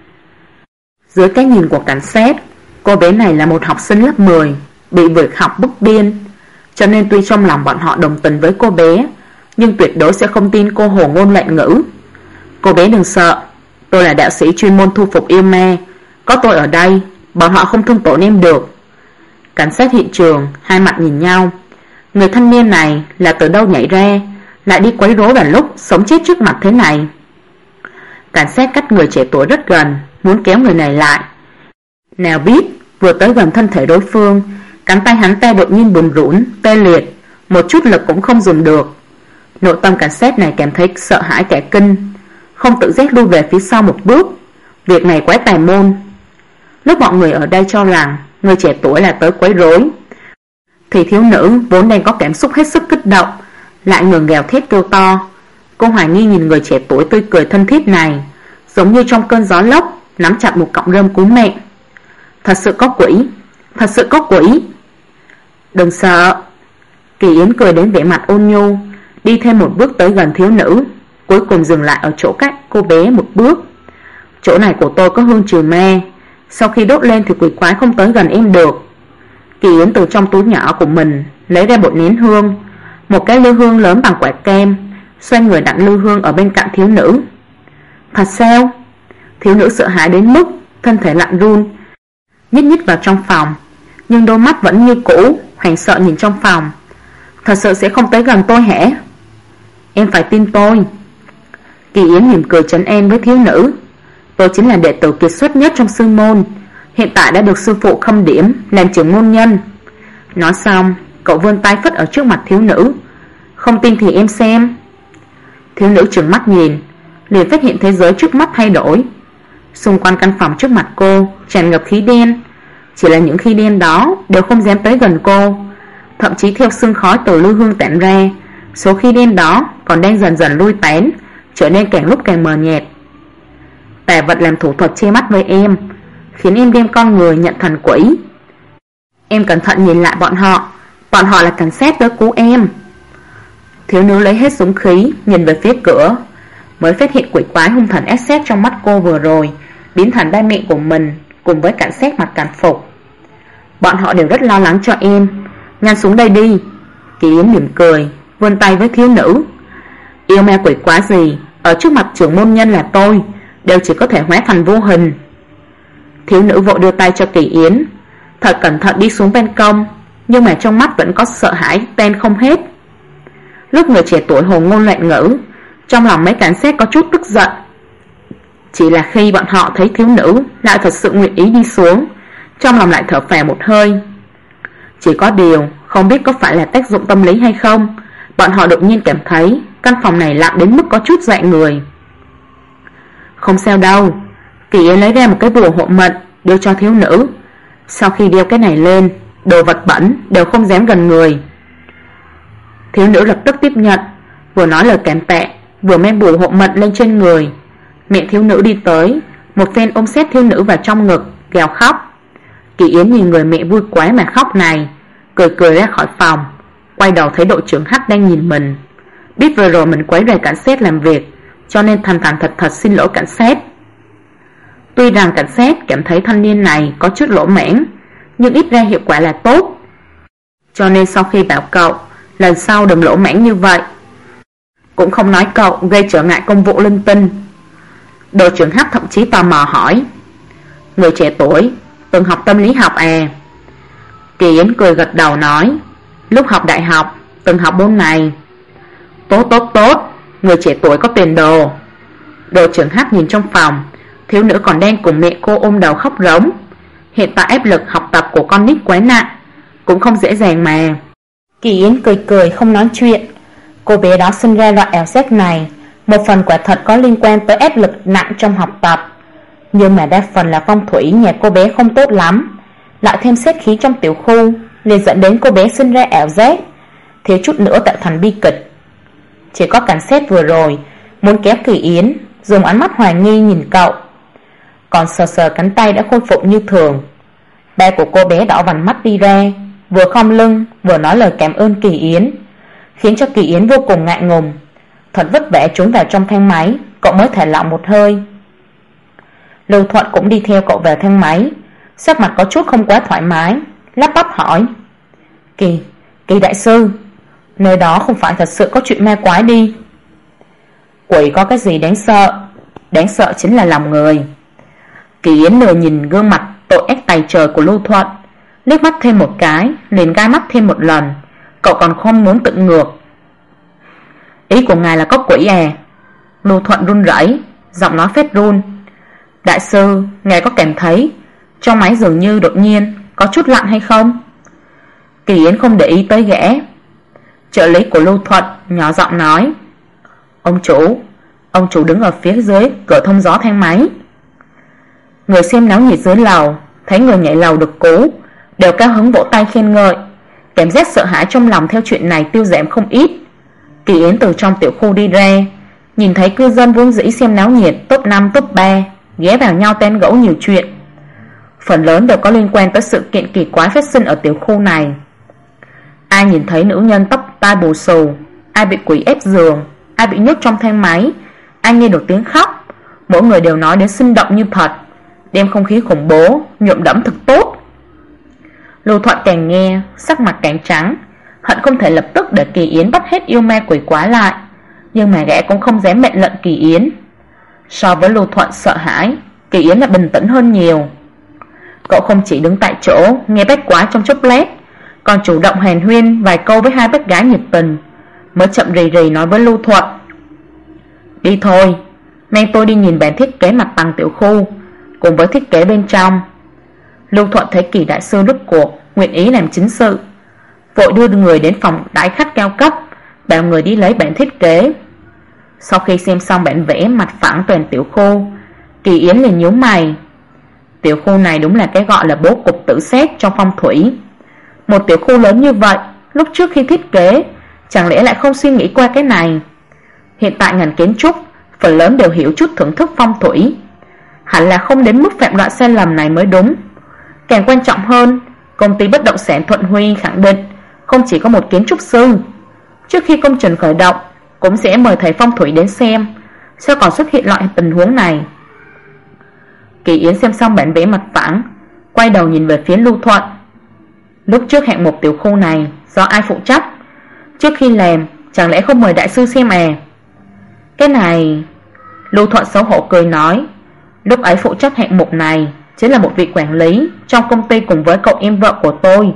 Dưới cái nhìn của cảnh sát, cô bé này là một học sinh lớp 10, bị việc học bức điên, cho nên tuy trong lòng bọn họ đồng tình với cô bé, nhưng tuyệt đối sẽ không tin cô hồ ngôn loạn ngữ. Cô bé đừng sợ, tôi là đạo sĩ chuyên môn thu phục yêu ma, có tôi ở đây, bọn họ không thương tổn em được. Cảnh sát hiện trường hai mặt nhìn nhau. Người thanh niên này là từ đâu nhảy ra, lại đi quấy rối vào lúc sống chết trước mặt thế này. Cảnh sát cách người trẻ tuổi rất gần, muốn kéo người này lại. Nào biết vừa tới gần thân thể đối phương, cánh tay hắn ta đột nhiên bùn rũn, tê liệt, một chút lực cũng không dùng được. Nội tâm cảnh sát này cảm thấy sợ hãi cả kinh, không tự giác lui về phía sau một bước. Việc này quá tà môn. Lúc mọi người ở đây cho rằng người trẻ tuổi là tới quấy rối, thì thiếu nữ vốn đang có cảm xúc hết sức kích động lại ngừng gào thét kêu to. Cô hoài nghi nhìn người trẻ tuổi tươi cười thân thiết này, giống như trong cơn gió lốc nắm chặt một cọng rơm cứu mẹ. Thật sự có quỷ, thật sự có quỷ. Đừng sợ. Kỳ Yến cười đến vẻ mặt ôn nhu, đi thêm một bước tới gần thiếu nữ, cuối cùng dừng lại ở chỗ cách cô bé một bước. Chỗ này của tôi có hương trừ ma, sau khi đốt lên thì quỷ quái không tới gần em được. Kỳ Yến từ trong túi nhỏ của mình lấy ra một nén hương, một cái lư hương lớn bằng quả kem, xoay người đặt lư hương ở bên cạnh thiếu nữ. Thật sao? Thiếu nữ sợ hãi đến mức thân thể lạnh run, nhích nhích vào trong phòng, nhưng đôi mắt vẫn như cũ, hoảng sợ nhìn trong phòng. Thật sự sẽ không tới gần tôi hả? Em phải tin tôi. Kỳ Yến mỉm cười trấn an với thiếu nữ. Tôi chính là đệ tử kiệt xuất nhất trong sư môn, hiện tại đã được sư phụ khâm điểm làm trưởng môn nhân. Nói xong, cậu vươn tay phất ở trước mặt thiếu nữ. Không tin thì em xem. Thiếu nữ trừng mắt nhìn, liền phát hiện thế giới trước mắt thay đổi. Xung quanh căn phòng trước mặt cô tràn ngập khí đen, chỉ là những khí đen đó đều không dám tới gần cô. Thậm chí theo sương khói từ lư hương tản ra, số khí đen đó còn đang dần dần lui tán, trở nên càng lúc càng mờ nhạt. Tà vật làm thủ thuật che mắt với em, khiến em đem con người nhận thành quỷ. Em cẩn thận nhìn lại bọn họ là cảnh sát tới cứu em. Thiếu nữ lấy hết dũng khí nhìn về phía cửa, mới phát hiện quỷ quái hung thần ép xét trong mắt cô vừa rồi biến thành ba mẹ của mình cùng với cảnh sát mặc cảnh phục. Bọn họ đều rất lo lắng cho em. Nhanh xuống đây đi. Kỳ Yến mỉm cười, vươn tay với thiếu nữ. Yêu ma quỷ quái gì, ở trước mặt trưởng môn nhân là tôi đều chỉ có thể hóa thành vô hình. Thiếu nữ vội đưa tay cho Kỳ Yến, thật cẩn thận đi xuống ban công, nhưng mà trong mắt vẫn có sợ hãi tan không hết. Lúc người trẻ tuổi hồ ngôn loạn ngữ, trong lòng mấy cảnh sát có chút tức giận. Chỉ là khi bọn họ thấy thiếu nữ lại thật sự nguyện ý đi xuống, trong lòng lại thở phào một hơi. Chỉ có điều không biết có phải là tác dụng tâm lý hay không, bọn họ đột nhiên cảm thấy căn phòng này lặng đến mức có chút dọa người. Không sao đâu. Kỳ Yến lấy ra một cái bùa hộ mệnh đưa cho thiếu nữ. Sau khi đeo cái này lên, đồ vật bẩn đều không dám gần người. Thiếu nữ lập tức tiếp nhận, vừa nói lời cảm tạ, vừa mang bùa hộ mệnh lên trên người. Mẹ thiếu nữ đi tới, một phen ôm xét thiếu nữ vào trong ngực, gào khóc. Kỳ Yến nhìn người mẹ vui quá mà khóc này, cười cười ra khỏi phòng, quay đầu thấy đội trưởng Hắc đang nhìn mình. Biết vừa rồi mình quấy rầy cảnh sát làm việc, cho nên thành thành thật thật xin lỗi cảnh sát. Tuy rằng cảnh sát cảm thấy thanh niên này có chút lỗ mãng, nhưng ít ra hiệu quả là tốt, cho nên sau khi bảo cậu lần sau đừng lỗ mãng như vậy, cũng không nói cậu gây trở ngại công vụ linh tinh. Đội trưởng Hắc thậm chí tò mò hỏi, người trẻ tuổi từng học tâm lý học à? Kỳ Yến cười gật đầu nói, lúc học đại học từng học môn này. Tốt tốt tốt, người trẻ tuổi có tiền đồ. Đội trưởng Hắc nhìn trong phòng, thiếu nữ còn đang cùng mẹ cô ôm đầu khóc rống. Hiện tại áp lực học tập của con nít quá nặng, cũng không dễ dàng mà. Kỳ Yến cười cười không nói chuyện. Cô bé đó sinh ra loại ảo giác này, một phần quả thật có liên quan tới áp lực nặng trong học tập, nhưng mà đa phần là phong thủy nhà cô bé không tốt lắm, lại thêm sát khí trong tiểu khu, liền dẫn đến cô bé sinh ra ảo giác, thiếu chút nữa tạo thành bi kịch. Chỉ có cảnh sát vừa rồi muốn kéo Kỳ Yến, dùng ánh mắt hoài nghi nhìn cậu, còn sờ sờ cánh tay đã khôi phục như thường. Ba của cô bé đỏ vành mắt đi ra, vừa khom lưng vừa nói lời cảm ơn Kỳ Yến, khiến cho Kỳ Yến vô cùng ngại ngùng. Thật vất vả trốn vào trong thang máy, cậu mới thả lỏng một hơi. Lưu Thuận cũng đi theo cậu vào thang máy, sắc mặt có chút không quá thoải mái, lắp bắp hỏi, Kỳ đại sư, nơi đó không phải thật sự có chuyện ma quái đi? Quỷ có cái gì đáng sợ? Đáng sợ chính là lòng người. Kỳ Yến lừa nhìn gương mặt tội ác tày trời của Lưu Thuận, liếc mắt thêm một cái, liền gai mắt thêm một lần. Cậu còn không muốn tự ngược. Ý của ngài là có quỷ à? Lưu Thuận run rẩy, giọng nói phết run. Đại sư, ngài có cảm thấy trong máy dường như đột nhiên có chút lạnh hay không? Kỳ Yến không để ý tới gã. Trợ lý của Lưu Thuận nhỏ giọng nói, ông chủ đứng ở phía dưới cửa thông gió thang máy. Người xem náo nhiệt dưới lầu thấy người nhảy lầu được cứu, đều cao hứng vỗ tay khen ngợi. Cảm giác sợ hãi trong lòng theo chuyện này tiêu giảm không ít. Kỳ Yến từ trong tiểu khu đi ra, nhìn thấy cư dân vốn dĩ xem náo nhiệt top 5 top 3 ghé vào nhau tán gẫu nhiều chuyện. Phần lớn đều có liên quan tới sự kiện kỳ quái phát sinh ở tiểu khu này. Ai nhìn thấy nữ nhân tóc tai bù xù, ai bị quỷ ép giường, ai bị nhốt trong thang máy, ai nghe được tiếng khóc. Mỗi người đều nói đến sinh động như thật, đem không khí khủng bố nhuộm đẫm thực tốt. Lưu Thuận càng nghe sắc mặt càng trắng, hận không thể lập tức để Kỳ Yến bắt hết yêu ma quỷ quái lại, nhưng mà gã cũng không dám mệnh lệnh Kỳ Yến. So với Lưu Thuận sợ hãi, Kỳ Yến là bình tĩnh hơn nhiều. Cậu không chỉ đứng tại chỗ nghe bách quái trong chốc lát, còn chủ động hàn huyên vài câu với hai bác gái nhiệt tình, mới chậm rì rì nói với Lưu Thuận: Đi thôi, mang tôi đi nhìn bản thiết kế mặt bằng tiểu khu cùng với thiết kế bên trong. Lưu Thuận thấy Kỳ đại sư rút cuộc nguyện ý làm chính sự, vội đưa người đến phòng đãi khách cao cấp, bảo người đi lấy bản thiết kế. Sau khi xem xong bản vẽ mặt phẳng toàn tiểu khu, Kỳ Yến liền nhíu mày. Tiểu khu này đúng là cái gọi là bố cục tự xét trong phong thủy. Một tiểu khu lớn như vậy, lúc trước khi thiết kế chẳng lẽ lại không suy nghĩ qua cái này? Hiện tại ngành kiến trúc phần lớn đều hiểu chút thưởng thức phong thủy, hẳn là không đến mức phạm loại sai lầm này mới đúng. Càng quan trọng hơn, công ty bất động sản Thuận Huy khẳng định không chỉ có một kiến trúc sư. Trước khi công trình khởi động cũng sẽ mời thầy phong thủy đến xem, sao còn xuất hiện loại tình huống này. Kỳ Yến xem xong bản vẽ mặt phẳng, quay đầu nhìn về phía Lưu Thuận. Lúc trước hạng mục tiểu khu này do ai phụ trách? Trước khi làm chẳng lẽ không mời đại sư xem à? Cái này... Lưu Thuận xấu hổ cười nói, lúc ấy phụ trách hạng mục này chính là một vị quản lý trong công ty cùng với cậu em vợ của tôi.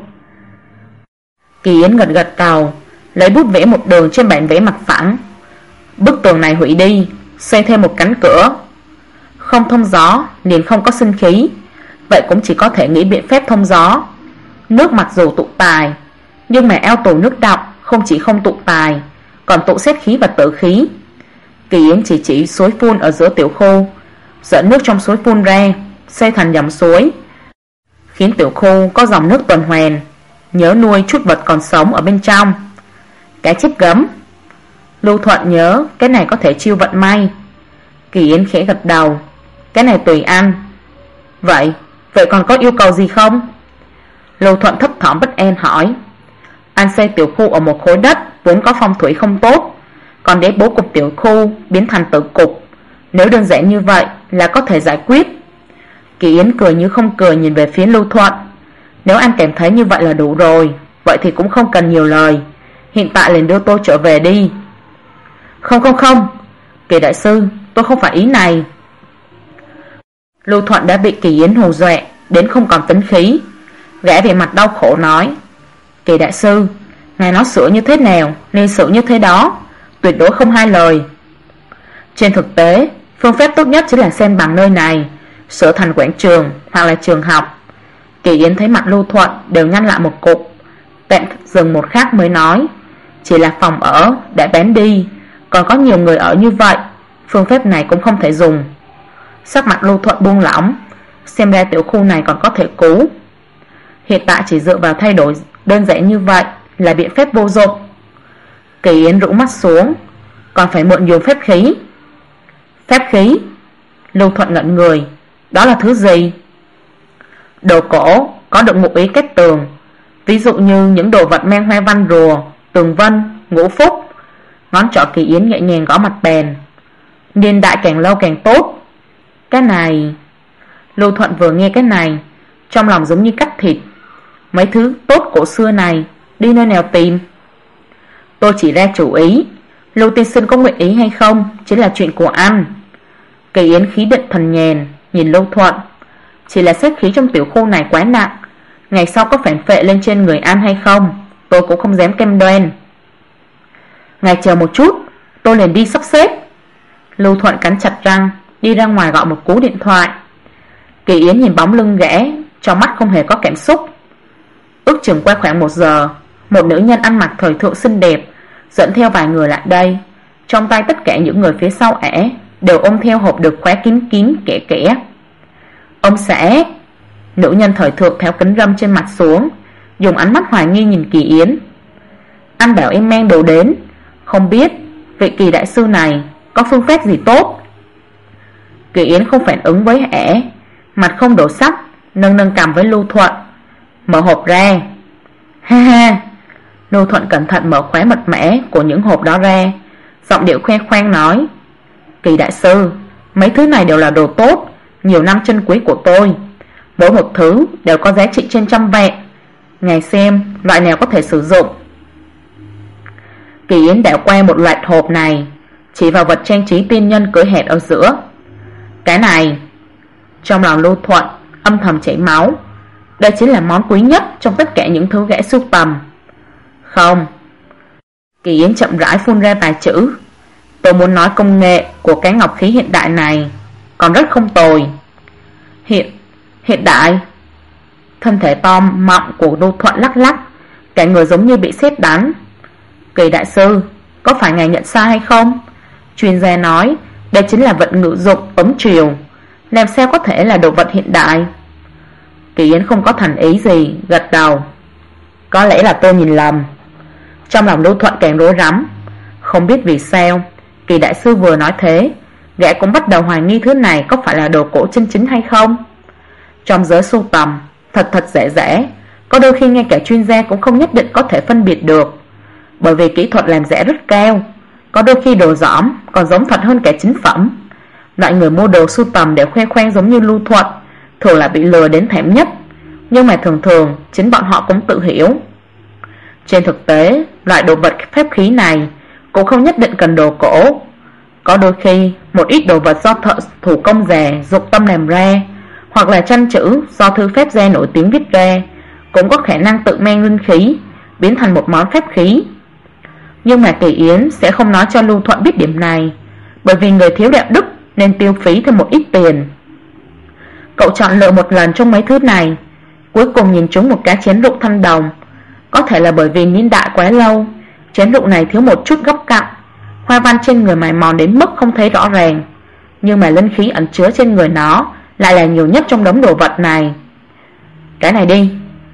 Kỳ Yến gật gật đầu, lấy bút vẽ một đường trên bản vẽ mặt phẳng. Bức tường này hủy đi, xây thêm một cánh cửa. Không thông gió liền không có sinh khí, vậy cũng chỉ có thể nghĩ biện pháp thông gió. Nước mặc dù tụ tài, nhưng mà ao tù nước đọng không chỉ không tụ tài, còn tụ sát khí và tử khí. Kỳ Yến chỉ suối phun ở giữa tiểu khu, dẫn nước trong suối phun ra, xây thành dòng suối, khiến tiểu khu có dòng nước tuần hoàn, nhớ nuôi chút vật còn sống ở bên trong. Cái chiếc gấm. Lưu Thuận nhớ cái này có thể chiêu vận may. Kỳ Yến khẽ gật đầu, cái này tùy ăn. Vậy còn có yêu cầu gì không? Lưu Thuận thấp thỏm bất an hỏi. Anh xây tiểu khu ở một khối đất vốn có phong thủy không tốt, còn để bố cục tiểu khu biến thành tử cục, nếu đơn giản như vậy là có thể giải quyết. Kỳ Yến cười như không cười nhìn về phía Lưu Thuận. Nếu anh cảm thấy như vậy là đủ rồi, vậy thì cũng không cần nhiều lời, hiện tại liền đưa tôi trở về đi. Không, Kỳ đại sư, tôi không phải ý này. Lưu Thuận đã bị Kỳ Yến hù dọa đến không còn tính khí, gã về mặt đau khổ nói: Kỳ đại sư, ngài nói sửa như thế nào nên sửa như thế đó, tuyệt đối không hai lời. Trên thực tế, phương pháp tốt nhất chính là xem bằng nơi này sửa thành quảng trường hoặc là trường học. Kỳ Yến thấy mặt Lưu Thuận đều nhăn lại một cục, tạm dừng một khắc mới nói: Chỉ là phòng ở đã bán đi, còn có nhiều người ở như vậy, phương pháp này cũng không thể dùng. Sắc mặt Lưu Thuận buông lỏng, xem ra tiểu khu này còn có thể cứu. Hiện tại chỉ dựa vào thay đổi đơn giản như vậy là biện pháp vô dụng. Kỳ Yến rũ mắt xuống, còn phải mượn dùng phép khí. Phép khí? Lưu Thuận ngẩn người, đó là thứ gì? Đồ cổ có được ngụ ý kết tường, ví dụ như những đồ vật mang hoa văn rùa, tường vân, ngũ phúc. Ngón trỏ Kỳ Yến nhẹ nhàng gõ mặt bàn. Niên đại càng lâu càng tốt. Cái này... Lưu Thuận vừa nghe cái này, trong lòng giống như cắt thịt. Mấy thứ tốt cổ xưa này đi nơi nào tìm? Tôi chỉ ra chủ ý, Lưu tiên sinh có nguyện ý hay không chính là chuyện của anh. Kỳ Yến khí định thần nhàn nhìn Lưu Thuận. Chỉ là xếp khí trong tiểu khu này quá nặng, ngày sau có phản phệ lên trên người anh hay không tôi cũng không dám cam đoan. Ngài chờ một chút, tôi liền đi sắp xếp. Lưu Thuận cắn chặt răng, đi ra ngoài gọi một cú điện thoại. Kỳ Yến nhìn bóng lưng gã, trong mắt không hề có cảm xúc. Ước chừng qua khoảng 1 giờ, một nữ nhân ăn mặc thời thượng xinh đẹp dẫn theo vài người lại đây. Trong tay tất cả những người phía sau ả đều ôm theo hộp được khóa kín kín kẽ kẽ. Ông xã. Nữ nhân thời thượng tháo kính râm trên mặt xuống, dùng ánh mắt hoài nghi nhìn Kỳ Yến. Anh bảo em mang đồ đến, không biết vị Kỳ đại sư này có phương pháp gì tốt. Kỳ Yến không phản ứng với ẻ, mặt không đổ sắc, nâng nâng cằm với Lưu Thuận, mở hộp ra. Ha ha. Lưu Thuận cẩn thận mở khóe mật mã của những hộp đó ra, giọng điệu khoe khoang nói: Kỳ đại sư, mấy thứ này đều là đồ tốt, nhiều năm chân quý của tôi. Mỗi một thứ đều có giá trị trên 100 vạn. Ngài xem loại nào có thể sử dụng. Kỳ Yến đảo qua một loạt hộp này, chỉ vào vật trang trí tiên nhân cưỡi hẹt ở giữa. Cái này. Trong lòng Lưu Thuận âm thầm chảy máu. Đây chính là món quý nhất trong tất cả những thứ gã sưu tầm. Không. Kỳ Yến chậm rãi phun ra vài chữ. Tôi muốn nói công nghệ của cái ngọc khí hiện đại này còn rất không tồi. Hiện đại? Thân thể to mọng của Lưu Thuận lắc lắc, cả người giống như bị sét đánh. Kỳ đại sư, có phải ngài nhận sai hay không? Chuyên gia nói đây chính là vật ngự dụng ấm triều, làm sao có thể là đồ vật hiện đại? Kỳ Yến không có thành ý gì, gật đầu. Có lẽ là tôi nhìn lầm. Trong lòng Lưu Thuận càng rối rắm. Không biết vì sao Kỳ đại sư vừa nói thế, gã cũng bắt đầu hoài nghi thứ này có phải là đồ cổ chân chính hay không. Trong giới sưu tầm, thật dễ, có đôi khi ngay cả chuyên gia cũng không nhất định có thể phân biệt được, bởi vì kỹ thuật làm giả rất cao. Có đôi khi đồ dỏm còn giống thật hơn cả chính phẩm. Loại người mua đồ sưu tầm để khoe khoang giống như Lưu Thuận thường là bị lừa đến thảm nhất, nhưng mà thường chính bọn họ cũng tự hiểu. Trên thực tế, loại đồ vật phép khí này cũng không nhất định cần đồ cổ. Có đôi khi một ít đồ vật do thợ thủ công già dụng tâm làm ra, hoặc là tranh chữ do thư phép gia nổi tiếng viết ra, cũng có khả năng tự mang linh khí, biến thành một món phép khí. Nhưng mà Kỳ Yến sẽ không nói cho Lưu Thuận biết điểm này, bởi vì người thiếu đạo đức nên tiêu phí thêm một ít tiền. Cậu chọn lựa một lần trong mấy thứ này, cuối cùng nhìn trúng một cái chén rượu thanh đồng. Có thể là bởi vì niên đại quá lâu, chén rượu này thiếu một chút góc cạnh, hoa văn trên người mài mòn đến mức không thấy rõ ràng, nhưng mà linh khí ẩn chứa trên người nó lại là nhiều nhất trong đống đồ vật này. Cái này đi.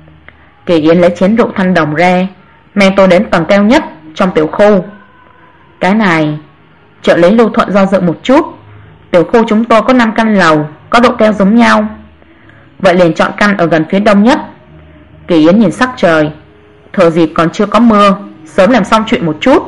Kỳ Yến lấy chén rượu thanh đồng ra, mang tôi đến tầng cao nhất trong tiểu khu. Cái này. Trợ lý Lưu Thuận do dự một chút. Tiểu khu chúng tôi có 5 căn lầu, có độ cao giống nhau. Vậy liền chọn căn ở gần phía đông nhất. Kỳ Yến nhìn sắc trời, thừa dịp còn chưa có mưa, sớm làm xong chuyện một chút.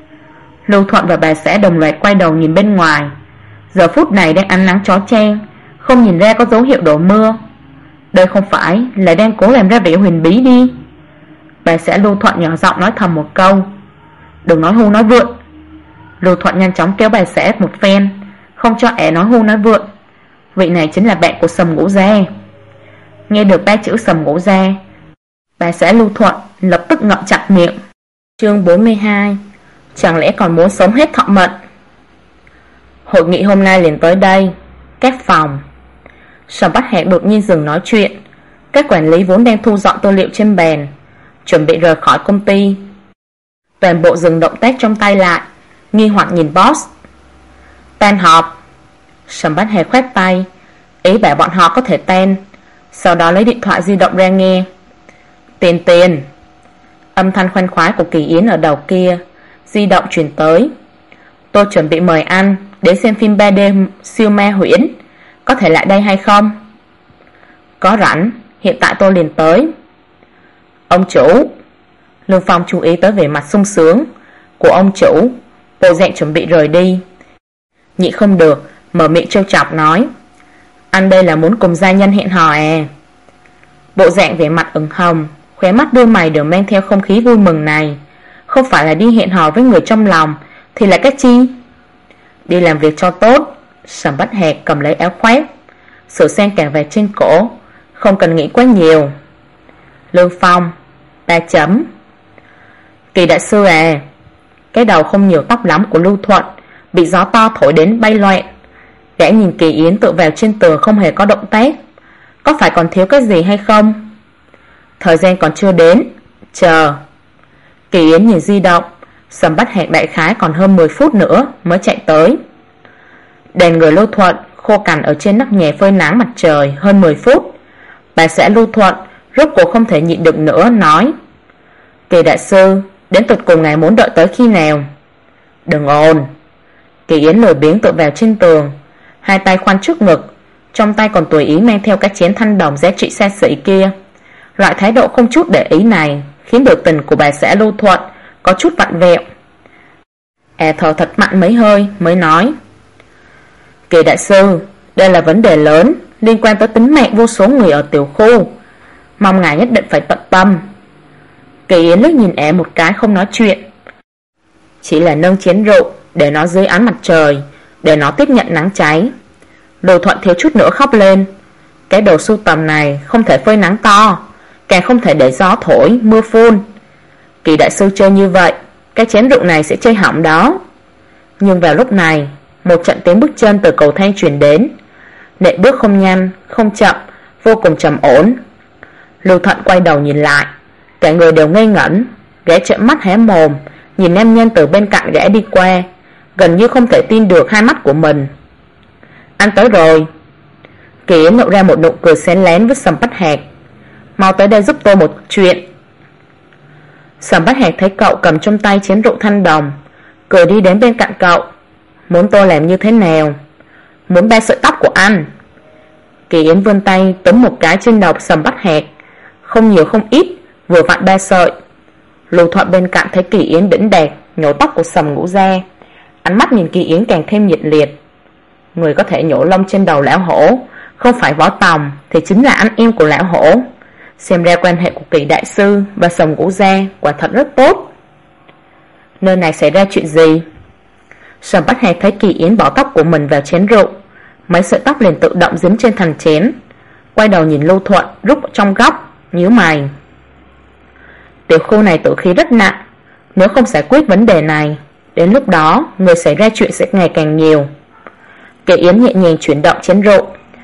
Lưu Thuận và bà xã đồng loạt quay đầu nhìn bên ngoài. Giờ phút này đang ánh nắng chói chang, không nhìn ra có dấu hiệu đổ mưa. Đây không phải là đang cố làm ra vẻ huyền bí đi? Bà xã Lưu Thuận nhỏ giọng nói thầm một câu: Đừng nói hưu nói vượn. Lưu Thuận nhanh chóng kéo bà xã một phen, không cho ẻ nói hưu nói vượn. Vị này chính là bạn của Sầm Ngũ Gia. Nghe được 3 chữ Sầm Ngũ Gia, bà xã Lưu Thuận lập tức ngậm chặt miệng. Chương 42. Chẳng lẽ còn muốn sống hết thọ mệnh? Hội nghị hôm nay liền tới đây. Các phòng. Sầm Bát Hạc đột nhiên dừng nói chuyện. Các quản lý vốn đang thu dọn tư liệu trên bàn, chuẩn bị rời khỏi công ty, toàn bộ dừng động tác trong tay lại, nghi hoặc nhìn boss. Tan họp. Sầm Bát Hạc khoát tay, ý bảo bọn họ có thể tan, sau đó lấy điện thoại di động ra nghe. Tiền. Âm thanh khoan khoái của Kỳ Yến ở đầu kia, di động truyền tới. Tôi chuẩn bị mời anh đến xem phim 3D siêu ma huyễn, có thể lại đây hay không? Có rảnh, hiện tại tôi liền tới. Ông chủ. Lương Phong chú ý tới vẻ mặt sung sướng của ông chủ, bộ dạng chuẩn bị rời đi, nhịn không được mở miệng trêu chọc nói: Anh đây là muốn cùng gia nhân hẹn hò à? Bộ dạng vẻ mặt ửng hồng, khóe mắt đôi mày đều mang theo không khí vui mừng này. Không phải là đi hẹn hò với người trong lòng thì là cái chi? Đi làm việc cho tốt. Sầm Bát Hạc cầm lấy áo khoác, sửa sang càng vạt trên cổ, không cần nghĩ quá nhiều. Lương Phong: 3 chấm. Kỳ đại sư à? Cái đầu không nhiều tóc lắm của Lưu Thuận bị gió to thổi đến bay loạn. Gã nhìn Kỳ Yến tựa vào trên tường không hề có động tác. Có phải còn thiếu cái gì hay không? Thời gian còn chưa đến, chờ. Kỳ Yến nhìn di động, Sầm Bát Hạc đại khái còn hơn 10 phút nữa mới chạy tới. Đèn người Lưu Thuận khô cằn ở trên nóc nhà phơi nắng mặt trời hơn 10 phút. Bà xã Lưu Thuận rốt cuộc không thể nhịn được nữa, nói: Kỳ đại sư, đến tột cùng ngài muốn đợi tới khi nào? Đừng ồn. Kỳ Yến lười biếng tựa vào trên tường, hai tay khoanh trước ngực, trong tay còn tùy ý mang theo cái chén thanh đồng giá trị xa xỉ kia. Loại thái độ không chút để ý này khiến biểu tình của bà xã Lưu Thuận có chút vặn vẹo. Thở thật mạnh mấy hơi mới nói: Kỳ đại sư, đây là vấn đề lớn liên quan tới tính mạng vô số người ở tiểu khu, mong ngài nhất định phải tận tâm. Kỳ Yến liếc nhìn một cái không nói chuyện, chỉ là nâng chén rượu để nó dưới ánh mặt trời, để nó tiếp nhận nắng cháy. Lưu Thuận thiếu chút nữa khóc lên. Cái đồ sưu tầm này không thể phơi nắng to, càng không thể để gió thổi mưa phun. Kỳ đại sư chơi như vậy, cái chén rượu này sẽ chơi hỏng đó. Nhưng vào lúc này, một trận tiếng bước chân từ cầu thang truyền đến, nệ bước không nhanh không chậm, vô cùng trầm ổn. Lưu Thuận quay đầu nhìn lại, cả người đều ngây ngẩn. Gã trợn mắt hé mồm nhìn nam nhân từ bên cạnh gã đi qua, gần như không thể tin được hai mắt của mình. Anh tới rồi. Kỳ Yến nộ ra một nụ cười xén lén với Sầm Bách Hạc. Mau tới đây giúp tôi một chuyện. Sầm Bách Hạc thấy cậu cầm trong tay chén rượu thanh đồng, cười đi đến bên cạnh cậu. Muốn tôi làm như thế nào? Muốn 3 sợi tóc của anh. Kỳ Yến vươn tay túm một cái trên đầu Sầm Bách Hạc, không nhiều không ít, vừa vặn 3 sợi. Lưu Thuận bên cạnh thấy Kỳ Yến đĩnh đạc nhổ tóc của Sầm Ngũ Gia, ánh mắt nhìn Kỳ Yến càng thêm nhiệt liệt. Người có thể nhổ lông trên đầu lão hổ không phải Võ Tòng thì chính là anh em của lão hổ. Xem ra quan hệ của Kỳ đại sư và Sầm Ngũ Gia quả thật rất tốt. Nơi này xảy ra chuyện gì? Sầm Bách Hạc thấy Kỳ Yến bỏ tóc của mình vào chén rượu, mấy sợi tóc liền tự động dính trên thành chén. Quay đầu nhìn Lưu Thuận rút trong góc, nhíu mày. Tiểu khu này tử khí rất nặng, nếu không giải quyết vấn đề này, đến lúc đó người xảy ra chuyện sẽ ngày càng nhiều. Kỳ Yến nhẹ nhàng chuyển động chén rượu.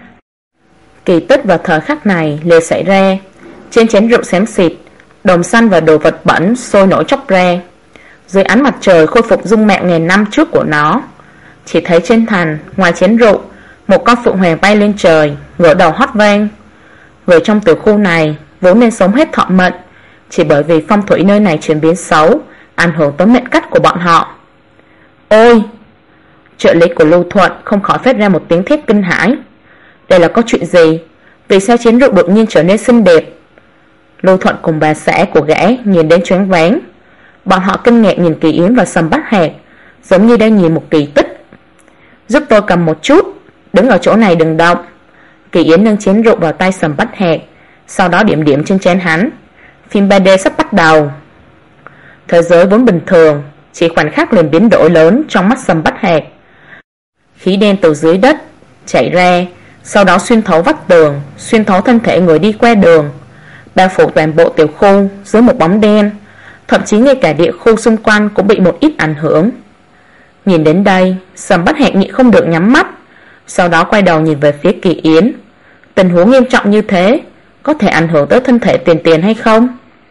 Kỳ tích vào thời khắc này liền xảy ra. Trên chén rượu xém xịt, đồng xanh và đồ vật bẩn sôi nổi chốc ra. Dưới ánh mặt trời khôi phục dung mạo ngàn năm trước của nó, chỉ thấy trên thành, ngoài chén rượu, một con phượng hoàng bay lên trời, ngửa đầu hót vang. Người trong tiểu khu này vốn nên sống hết thọ mệnh, chỉ bởi vì phong thủy nơi này chuyển biến xấu, ảnh hưởng tới mệnh cách của bọn họ. Ôi! Trợ lý của Lưu Thuận không khỏi phát ra một tiếng thét kinh hãi. Đây là có chuyện gì? Vì sao chén rượu đột nhiên trở nên xinh đẹp? Lưu Thuận cùng bà xã của gã nhìn đến choáng váng. Bọn họ kinh ngạc nhìn Kỳ Yến và Sầm Bách Hạc, giống như đang nhìn một kỳ tích. Giúp tôi cầm một chút, đứng ở chỗ này đừng động. Kỳ Yến nâng chén rượu vào tay Sầm Bách Hạc, sau đó điểm điểm trên chén hắn. Phim 3D sắp bắt đầu. Thế giới vốn bình thường, chỉ khoảnh khắc liền biến đổi lớn trong mắt Sầm Bách Hạc. Khí đen từ dưới đất chảy ra, sau đó xuyên thấu vách tường, xuyên thấu thân thể người đi qua đường, bao phủ toàn bộ tiểu khu dưới một bóng đen. Thậm chí ngay cả địa khu xung quanh cũng bị một ít ảnh hưởng. Nhìn đến đây, Sầm Bách Hạc nhịn không được nhắm mắt, sau đó quay đầu nhìn về phía Kỳ Yến. Tình huống nghiêm trọng như thế có thể ảnh hưởng tới thân thể Tiền hay không?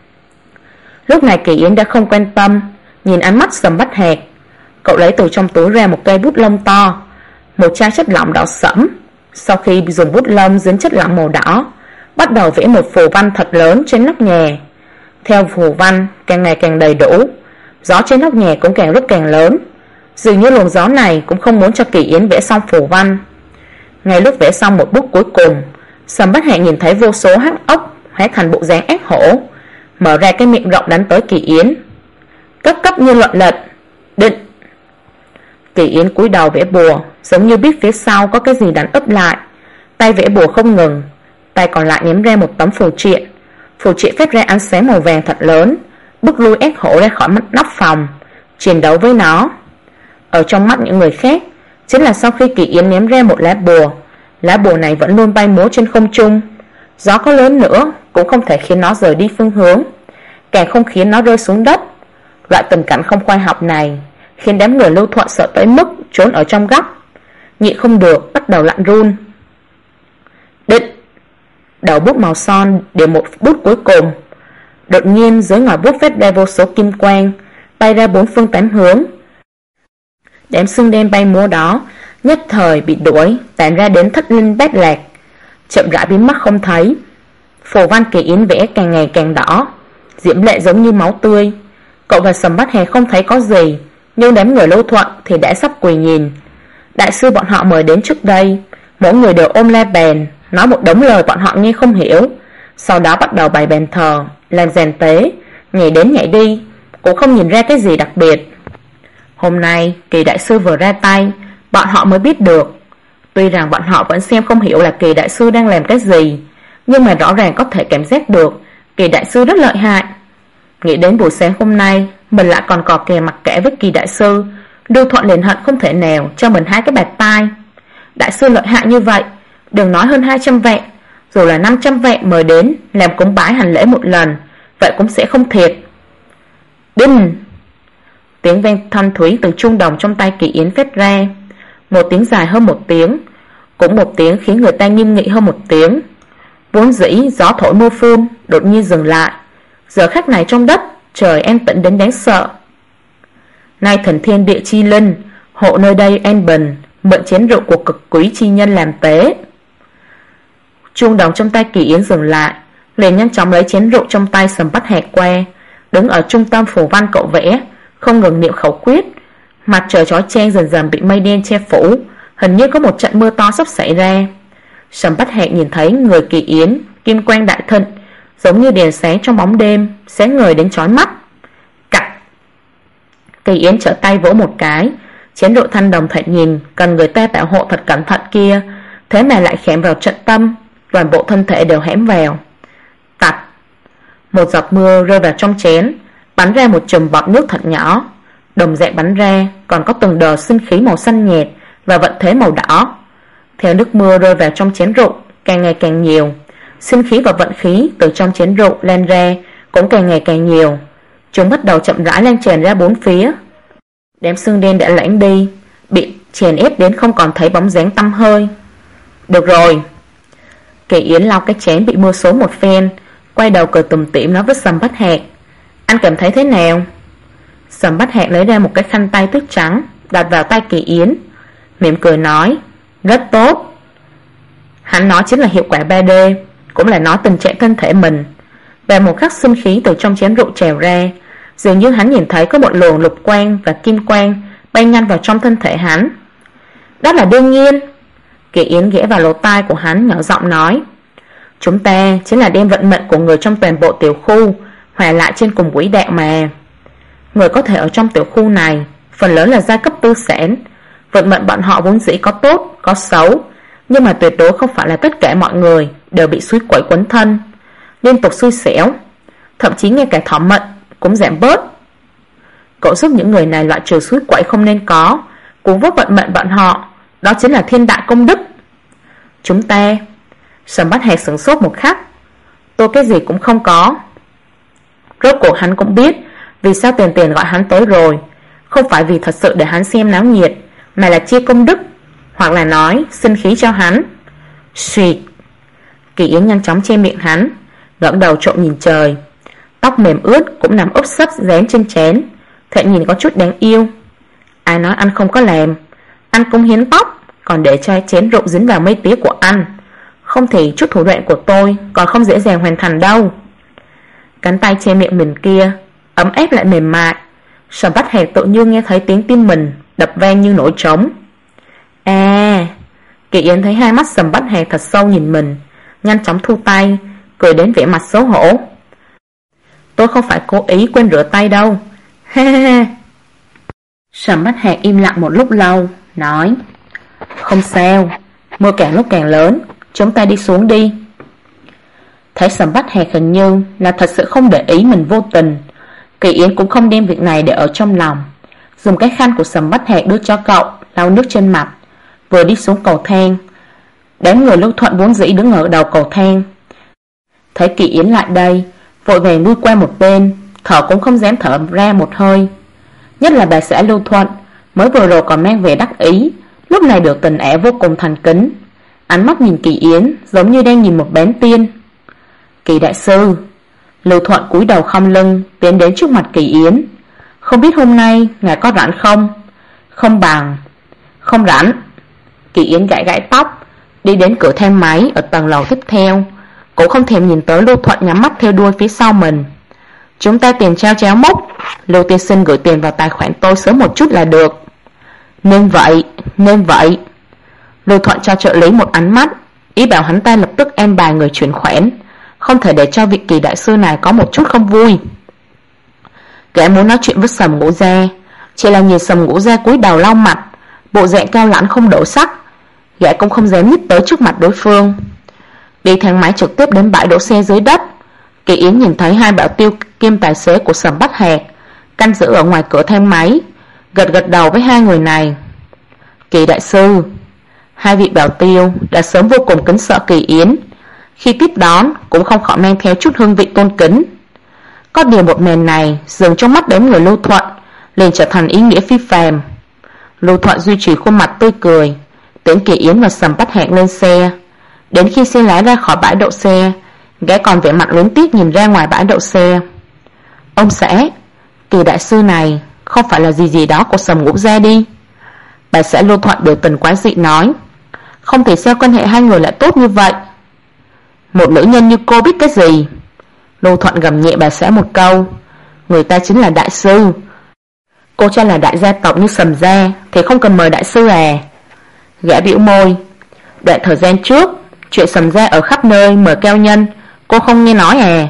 Lúc này Kỳ Yến đã không quan tâm, nhìn ánh mắt Sầm Bách Hạc. Cậu lấy từ trong túi ra một cây bút lông to, một chai chất lỏng đỏ sẫm. Sau khi dùng bút lông dính chất lỏng màu đỏ, bắt đầu vẽ một phù văn thật lớn trên nóc nhà. Theo phù văn càng ngày càng đầy đủ, gió trên nóc nhà cũng càng lúc càng lớn. Dường như luồng gió này cũng không muốn cho Kỳ Yến vẽ xong phù văn. Ngay lúc vẽ xong một bút cuối cùng, Sầm Bách Hạc nhìn thấy vô số hắc ốc hóa thành bộ dáng ác hổ, mở ra cái miệng rộng đánh tới Kỳ Yến. Cấp như luận lật. Định. Kỳ Yến cúi đầu vẽ bùa, giống như biết phía sau có cái gì đánh úp lại. Tay vẽ bùa không ngừng, tay còn lại ném ra một tấm phù triện. Phù triện phát ra ánh sáng màu vàng thật lớn, bức lui ác hổ ra khỏi nóc phòng, chiến đấu với nó. Ở trong mắt những người khác, chính là sau khi Kỳ Yến ném ra một lá bùa này vẫn luôn bay múa trên không trung. Gió có lớn nữa cũng không thể khiến nó rời đi phương hướng, càng không khiến nó rơi xuống đất. Loại tình cảnh không khoa học này khiến đám người Lưu Thuận sợ tới mức trốn ở trong góc, nhịn không được bắt đầu lặn run. Định. Đầu bút màu son để một bút cuối cùng. Đột nhiên dưới ngòi bút phát ra vô số kim quang, bay ra 4 phương 8 hướng. Đám xương đen bay múa đó nhất thời bị đuổi tản ra đến thất linh bát lạc, chậm rãi biến mất không thấy. Phù văn Kỳ Yến vẽ càng ngày càng đỏ, diễm lệ giống như máu tươi. Cậu và Sầm Bát Hạc không thấy có gì, nhưng đám người Lưu Thuận thì đã sắp quỳ nhìn. Đại sư bọn họ mời đến trước đây, mỗi người đều ôm la bàn, nói một đống lời bọn họ nghe không hiểu. Sau đó bắt đầu bày bàn thờ, làm giàn tế, nhảy đến nhảy đi, cũng không nhìn ra cái gì đặc biệt. Hôm nay Kỳ đại sư vừa ra tay, bọn họ mới biết được. Tuy rằng bọn họ vẫn xem không hiểu là Kỳ đại sư đang làm cái gì, nhưng mà rõ ràng có thể cảm giác được Kỳ đại sư rất lợi hại. Nghĩ đến buổi sáng hôm nay mình lại còn cò kè mặc kệ với Kỳ đại sư, Lưu Thuận liền hận không thể nào cho mình 2 cái bạt tai. Đại sư lợi hại như vậy, đừng nói hơn 200 vạn, dù là 500 vạn mời đến làm cúng bái hành lễ một lần, vậy cũng sẽ không thiệt. Đinh! Tiếng vang thanh thúy từ chuông đồng trong tay Kỳ Yến phát ra, một tiếng dài hơn một tiếng, cũng một tiếng khiến người ta nghiêm nghị hơn một tiếng. Vốn dĩ gió thổi mưa phun đột nhiên dừng lại. Giờ khắc này trong đất trời an tĩnh đến đáng sợ. Nay thần thiên địa chi linh, hộ nơi đây an bình, mượn chén rượu của cực quý chi nhân làm tế. Chuông đồng trong tay Kỳ Yến dừng lại, liền nhanh chóng lấy chén rượu trong tay Sầm Bát Hạc qua, đứng ở trung tâm phù văn cậu vẽ, không ngừng niệm khẩu quyết. Mặt trời chói chang dần dần bị mây đen che phủ, hình như có một trận mưa to sắp xảy ra. Sầm Bát Hạc nhìn thấy người Kỳ Yến kim quang đại thịnh, giống như đèn sáng trong bóng đêm, sáng ngời đến chói mắt. Cạch! Kỳ Yến trở tay vỗ một cái, chén rượu thanh đồng thoạt nhìn cần người ta bảo hộ thật cẩn thận kia, thế mà lại khẽm vào trận tâm, toàn bộ thân thể đều hãm vào. Tạch! Một giọt mưa rơi vào trong chén, bắn ra một chùm bọt nước thật nhỏ. Đồng dạng bắn ra còn có từng đờ sinh khí màu xanh nhạt và vận thế màu đỏ. Theo nước mưa rơi vào trong chén rượu càng ngày càng nhiều, sinh khí và vận khí từ trong chén rượu lan ra cũng càng ngày càng nhiều. Chúng bắt đầu chậm rãi lan tràn ra bốn phía. Đám sương đen đã lãng đi, bị chèn ép đến không còn thấy bóng dáng tăm hơi. Được rồi. Kỳ Yến lau cái chén bị mưa xối một phen, quay đầu cười tủm tỉm nói với Sầm Bát Hạc: Anh cảm thấy thế nào? Sầm Bát Hạc lấy ra một cái khăn tay tuyết trắng, đặt vào tay Kỳ Yến, mỉm cười nói: Rất tốt. Hắn nói chính là hiệu quả 3D, cũng là nói tình trạng thân thể mình. Và một khắc sinh khí từ trong chén rượu trào ra, dường như hắn nhìn thấy có một luồng lục quang và kim quang bay nhanh vào trong thân thể hắn. Đó là đương nhiên. Kỳ Yến ghé vào lỗ tai của hắn nhỏ giọng nói: Chúng ta chính là đem vận mệnh của người trong toàn bộ tiểu khu hòa lại trên cùng quỹ đạo mà. Người có thể ở trong tiểu khu này phần lớn là giai cấp tư sản. Vận mệnh bọn họ vốn dĩ có tốt, có xấu, nhưng mà tuyệt đối không phải là tất cả mọi người đều bị suối quẩy quấn thân, liên tục xui xẻo. Thậm chí ngay cả thọ mệnh cũng giảm bớt. Cậu giúp những người này loại trừ suối quẩy không nên có, cứu vớt vận mệnh bọn họ, đó chính là thiên đại công đức. Chúng ta... Sầm Bát Hạc sửng sốt một khắc. Tôi cái gì cũng không có. Rốt cuộc hắn cũng biết vì sao Tiền gọi hắn tới rồi. Không phải vì thật sự để hắn xem náo nhiệt, mà là chia công đức, hoặc là nói sinh khí cho hắn. Xuyệt. Kỳ Yến nhanh chóng che miệng hắn, ngẩng đầu trộm nhìn trời. Tóc mềm ướt cũng nằm úp sấp dán trên trán, thoạt nhìn có chút đáng yêu. Ai nói anh không có làm? Anh cũng hiến tóc, còn để cho chén rượu dính vào mây tía của anh. Không thì chút thủ đoạn của tôi còn không dễ dàng hoàn thành đâu. Cánh tay che miệng mình kia ấm áp lại mềm mại. Sầm Bát Hạc tự nhiên nghe thấy tiếng tim mình đập vang như nổi trống. Kỳ Yến thấy hai mắt Sầm Bát Hạc thật sâu nhìn mình, nhanh chóng thu tay, cười đến vẻ mặt xấu hổ. Tôi không phải cố ý quên rửa tay đâu. Ha ha ha. Sầm Bát Hạc im lặng một lúc lâu, nói: Không sao, mưa càng lúc càng lớn, chúng ta đi xuống đi. Thấy Sầm Bát Hạc hình như là thật sự không để ý mình vô tình, Kỳ Yến cũng không đem việc này để ở trong lòng, dùng cái khăn của Sầm Bát Hạc đưa cho cậu lau nước trên mặt, vừa đi xuống cầu thang. Đám người Lưu Thuận vốn dĩ đứng ở đầu cầu thang, thấy Kỳ Yến lại đây, vội vàng lui qua một bên, thở cũng không dám thở ra một hơi. Nhất là bà xã Lưu Thuận, mới vừa rồi còn mang vẻ đắc ý, lúc này được tình ẻ vô cùng thành kính, ánh mắt nhìn Kỳ Yến giống như đang nhìn một bán tiên. Kỳ đại sư. Lưu Thuận cúi đầu khom lưng tiến đến trước mặt Kỳ Yến. Không biết hôm nay ngài có rảnh không? Không rảnh. Kỳ Yến gãi gãi tóc, đi đến cửa thang máy ở tầng lầu tiếp theo, cũng không thèm nhìn tới Lưu Thuận nhắm mắt theo đuôi phía sau mình. Chúng ta tiền trao chéo mốc, Lưu tiên sinh gửi tiền vào tài khoản tôi sớm một chút là được. Nên vậy. Lưu Thuận cho trợ lý một ánh mắt, ý bảo hắn ta lập tức em bài người chuyển khoản, không thể để cho vị Kỳ đại sư này có một chút không vui. Gã muốn nói chuyện với Sầm Ngũ Gia, chỉ là nhìn Sầm Ngũ Gia cúi đầu lau mặt, bộ dạng cao lãnh không đổi sắc, gã cũng không dám nhích tới trước mặt đối phương. Đi thang máy trực tiếp đến bãi đỗ xe dưới đất. Kỳ Yến nhìn thấy hai bảo tiêu kiêm tài xế của Sầm Bách Hạc canh giữ ở ngoài cửa thang máy, gật đầu với hai người này. Kỳ đại sư. Hai vị bảo tiêu đã sớm vô cùng kính sợ Kỳ Yến, khi tiếp đón cũng không khỏi mang theo chút hương vị tôn kính. Có điều một màn này dường trong mắt đám người Lưu Thuận liền trở thành ý nghĩa phi phàm. Lưu Thuận duy trì khuôn mặt tươi cười, tiễn Kỳ Yến và Sầm Bách Hạc lên xe. Đến khi xe lái ra khỏi bãi đậu xe, gã còn vẻ mặt luyến tiếc nhìn ra ngoài bãi đậu xe. Ông xã, Kỳ đại sư này không phải là gì đó của Sầm Ngũ Gia đi? Bà xã Lưu Thuận biểu tình quái dị nói. Không thể sao quan hệ hai người lại tốt như vậy. Một nữ nhân như cô biết cái gì? Lưu Thuận gầm nhẹ bà xã một câu. Người ta chính là đại sư. Cô cho là đại gia tộc như Sầm gia thì không cần mời đại sư à? Gã bĩu môi. Đoạn thời gian trước, chuyện Sầm gia ở khắp nơi mời cao nhân, cô không nghe nói à?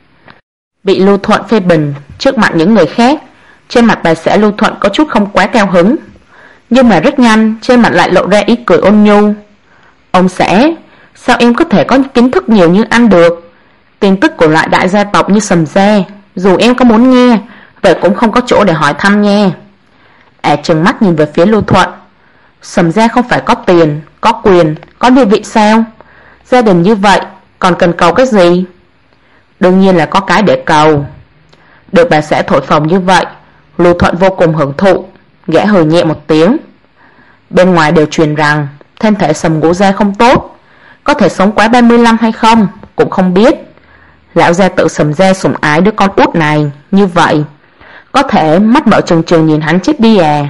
Bị Lưu Thuận phê bình trước mặt những người khác, trên mặt bà xã Lưu Thuận có chút không quá cao hứng, nhưng mà rất nhanh trên mặt lại lộ ra ý cười ôn nhu. Ông xã, sao em có thể có kiến thức nhiều như anh được? Tin tức của loại đại gia tộc như Sầm gia, dù em có muốn nghe, vậy cũng không có chỗ để hỏi thăm nha. Trừng mắt nhìn về phía Lưu Thuận. Sầm gia không phải có tiền, có quyền, có địa vị sao? Gia đình như vậy còn cần cầu cái gì? Đương nhiên là có cái để cầu. Được bà xã thổi phồng như vậy, Lưu Thuận vô cùng hưởng thụ, gã hừ nhẹ một tiếng. Bên ngoài đều truyền rằng thân thể Sầm Ngũ Gia không tốt, có thể sống quá 35 hay không cũng không biết. Lão gia tự Sầm gia sủng ái đứa con út này như vậy, có thể mắt mở trừng trừng nhìn hắn chết đi à?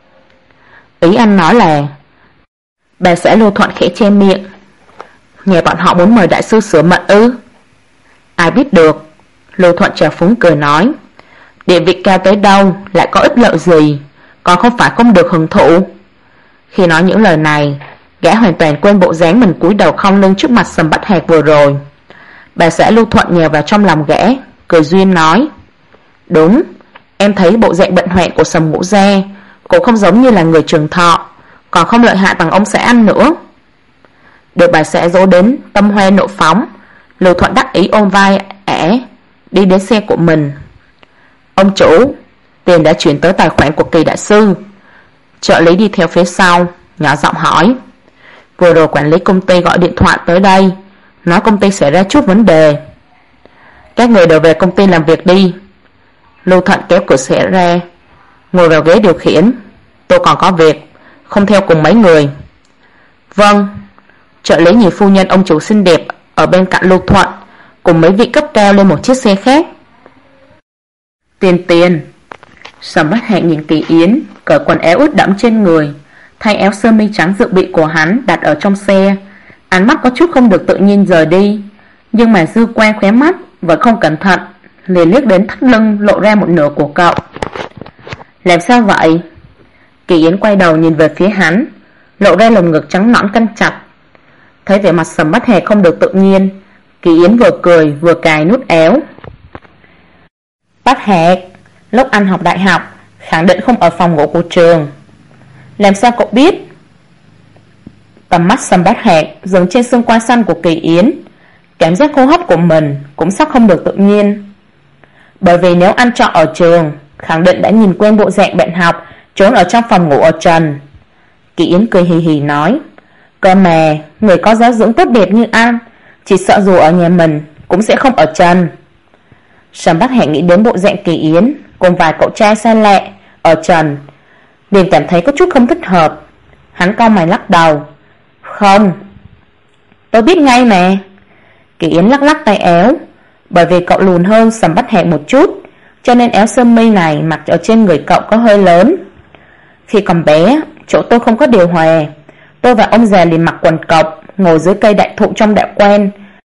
Ý anh nói là... Bà xã Lưu Thuận khẽ che miệng. Nhà bọn họ muốn mời đại sư sửa mật ư? Ai biết được. Lưu Thuận trào phúng cười nói. Địa vị cao tới đâu lại có ích lợi gì, còn không phải không được hưởng thụ. Khi nói những lời này, gã hoàn toàn quên bộ dáng mình cúi đầu khom lưng trước mặt Sầm Bách Hạc vừa rồi. Bà xã Lưu Thuận nhèo vào trong lòng gã, cười duyên nói. Đúng, em thấy bộ dạng bệnh hoạn của Sầm Ngũ Gia cũng không giống như là người trường thọ, còn không lợi hại bằng ông xã anh nữa. Được bà xã dỗ đến tâm hoa nộ phóng, Lưu Thuận đắc ý ôm vai đi đến xe của mình. Ông chủ, tiền đã chuyển tới tài khoản của Kỳ đại sư. Trợ lý đi theo phía sau, nhỏ giọng hỏi. Vừa rồi quản lý công ty gọi điện thoại tới đây, nói công ty xảy ra chút vấn đề. Các người đều về công ty làm việc đi. Lưu Thuận kéo cửa xe ra, ngồi vào ghế điều khiển. Tôi còn có việc, không theo cùng mấy người. Vâng. Trợ lý nhìn phu nhân ông chủ xinh đẹp ở bên cạnh Lưu Thuận cùng mấy vị cấp cao lên một chiếc xe khác. Tiền. Sầm Bách Hạc nhìn Kỳ Yến cởi quần áo ướt đẫm trên người, thay áo sơ mi trắng dự bị của hắn đặt ở trong xe. Ánh mắt có chút không được tự nhiên rời đi, nhưng mà dư quang khóe mắt vẫn không cẩn thận liền liếc đến thắt lưng lộ ra một nửa của cậu. Làm sao vậy? Kỳ Yến quay đầu nhìn về phía hắn, lộ ra lồng ngực trắng nõn căng chặt. Thấy vẻ mặt Sầm Bách Hạc không được tự nhiên, Kỳ Yến vừa cười vừa cài nút áo. Bách Hạc, lúc anh học đại học khẳng định không ở phòng ngủ của trường. Làm sao cậu biết? Tầm mắt Sầm Bách Hạc dừng trên xương quai xanh của Kỳ Yến, cảm giác hô hấp của mình cũng sắp không được tự nhiên. Bởi vì nếu ăn trọ ở trường, khẳng định đã nhìn quen bộ dạng bạn học trốn ở trong phòng ngủ ở trần. Kỳ Yến cười hì hì nói. Cơ mà, người có giáo dưỡng tốt đẹp như anh, chỉ sợ dù ở nhà mình cũng sẽ không ở trần. Sầm Bách Hạc nghĩ đến bộ dạng Kỳ Yến cùng vài cậu trai xa lạ ở trần, liền cảm thấy có chút không thích hợp. Hắn cau mày lắc đầu. Không, tôi biết ngay mà. Kỳ Yến lắc lắc tay áo. Bởi vì cậu lùn hơn Sầm Bách Hạc một chút, cho nên áo sơ mi này mặc ở trên người cậu có hơi lớn. Khi còn bé, chỗ tôi không có điều hòa, tôi và ông già liền mặc quần cộc ngồi dưới cây đại thụ trong đạo quan,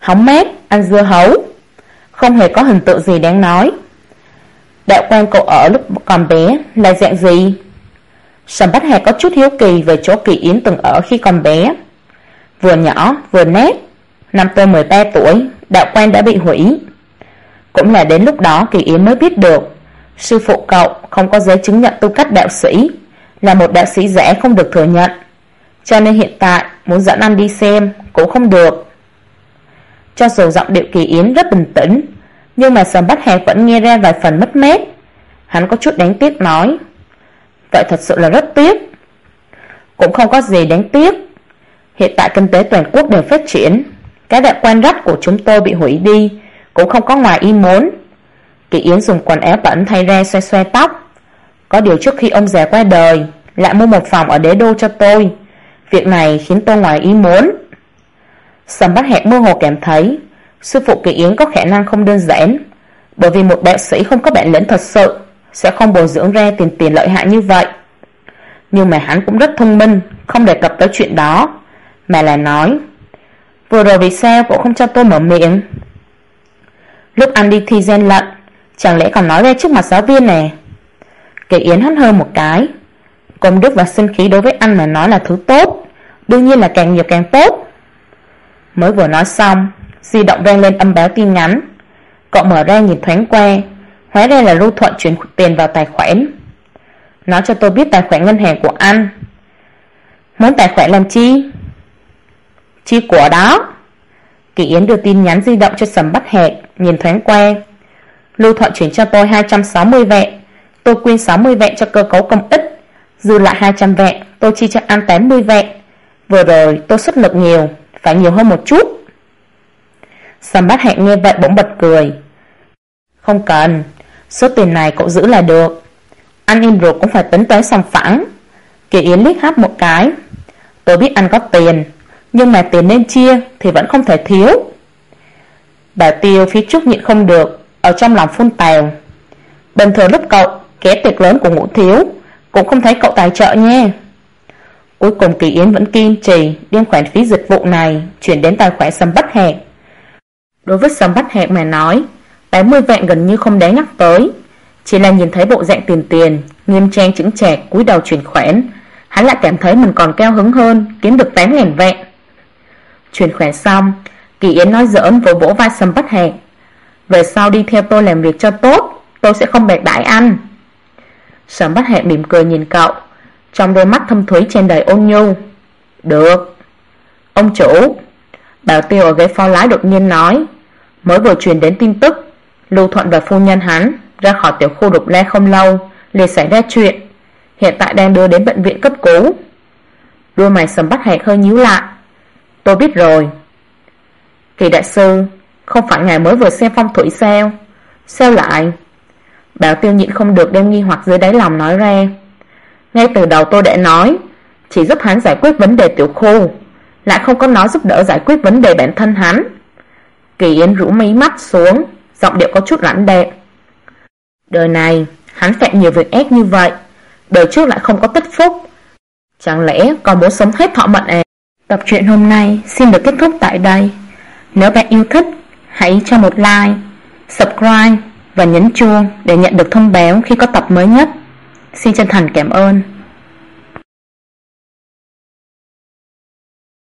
hóng mát, ăn dưa hấu, không hề có hình tượng gì đáng nói. Đạo quan cậu ở lúc còn bé là dạng gì? Sầm Bách Hạc có chút hiếu kỳ về chỗ Kỳ Yến từng ở khi còn bé. Vừa nhỏ vừa nét. Năm tôi 13 tuổi, đạo quan đã bị hủy. Cũng là đến lúc đó Kỳ Yến mới biết được sư phụ cậu không có giấy chứng nhận tư cách đạo sĩ, là một đạo sĩ giả không được thừa nhận, cho nên hiện tại muốn dẫn anh đi xem cũng không được. Cho dù giọng điệu Kỳ Yến rất bình tĩnh, nhưng mà Sầm Bách Hạc vẫn nghe ra vài phần mất mát. Hắn có chút đáng tiếc nói: vậy thật sự là rất tiếc. Cũng không có gì đáng tiếc. Hiện tại kinh tế toàn quốc đều phát triển, cái đạo quan rách của chúng tôi bị hủy đi cũng không có ngoài ý muốn. Kỳ Yến dùng quần áo bẩn thay ra xoa xoa tóc. Có điều trước khi ông già qua đời lại mua một phòng ở Đế Đô cho tôi. Việc này khiến tôi ngoài ý muốn. Sầm Bách Hạc mơ hồ cảm thấy sư phụ Kỳ Yến có khả năng không đơn giản, bởi vì một đạo sĩ không có bản lĩnh thật sự sẽ không bồi dưỡng ra tiền lợi hại như vậy. Nhưng mà hắn cũng rất thông minh, không đề cập tới chuyện đó, mà là nói: vừa rồi vì sao cậu không cho tôi mở miệng? Lúc anh đi thi gian lận, chẳng lẽ còn nói ra trước mặt giáo viên nè? Kỳ Yến hắt hơi một cái. Công đức và sinh khí đối với anh mà nói là thứ tốt, đương nhiên là càng nhiều càng tốt. Mới vừa nói xong, di động vang lên âm báo tin nhắn. Cậu mở ra nhìn thoáng qua, hóa ra là Lưu Thuận chuyển tiền vào tài khoản. Nói cho tôi biết tài khoản ngân hàng của anh. Muốn tài khoản làm chi? Chi của đó. Kỳ Yến đưa tin nhắn di động cho Sầm Bách Hạc, nhìn thoáng qua. Lưu Thuận chuyển cho tôi 260 vạn, tôi quyên 60 vạn cho cơ cấu công ích, dư lại 200 vạn tôi chi cho anh 80 vạn. Vừa rồi tôi xuất lực nhiều, phải nhiều hơn một chút. Sầm Bách Hạc nghe vậy bỗng bật cười. Không cần, số tiền này cậu giữ là được. Anh im ruột cũng phải tính toán sòng phẳng. Kỳ Yến liếc hắt một cái. Tôi biết anh có tiền, nhưng mà tiền nên chia thì vẫn không thể thiếu. Bà Tiêu phía trước nhịn không được, ở trong lòng phun tào. Bình thường lúc cậu ké tiệc lớn của Ngũ Thiếu cũng không thấy cậu tài trợ nha. Cuối cùng Kỳ Yến vẫn kiên trì đem khoản phí dịch vụ này chuyển đến tài khoản Sầm Bách Hạc. Đối với Sầm Bách Hạc mà nói, 80 vạn gần như không đáng nhắc tới. Chỉ là nhìn thấy bộ dạng tiền nghiêm trang chững chạc cúi đầu chuyển khoản, hắn lại cảm thấy mình còn cao hứng hơn kiếm được 8.000 vạn. Chuyển khoản xong, Kỳ Yến nói giỡn với vỗ vai Sầm Bách Hạc: về sau đi theo tôi làm việc cho tốt, tôi sẽ không bạc đãi anh. Sầm Bách Hạc mỉm cười nhìn cậu, trong đôi mắt thâm thúy tràn đầy ôn nhu. Được. Ông chủ. Bảo Tiêu ở ghế phó lái đột nhiên nói. Mới vừa truyền đến tin tức Lưu Thuận và phu nhân hắn ra khỏi tiểu khu Đục La không lâu liền xảy ra chuyện, hiện tại đang đưa đến bệnh viện cấp cứu. Đôi mày Sầm Bách Hạc hơi nhíu lại. Tôi biết rồi. Kỳ đại sư, không phải ngài mới vừa xem phong thủy sao? Sao lại? Bảo Tiêu nhịn không được đem nghi hoặc dưới đáy lòng nói ra. Ngay từ đầu tôi đã nói chỉ giúp hắn giải quyết vấn đề tiểu khu, lại không có nói giúp đỡ giải quyết vấn đề bản thân hắn. Kỳ Yến rũ mí mắt xuống, giọng điệu có chút lãnh đạm. Đời này hắn phạm nhiều việc ác như vậy, đời trước lại không có tích phúc, chẳng lẽ còn muốn sống hết thọ mệnh à? Tập truyện hôm nay xin được kết thúc tại đây. Nếu bạn yêu thích, hãy cho một like, subscribe và nhấn chuông để nhận được thông báo khi có tập mới nhất. Xin chân thành cảm ơn.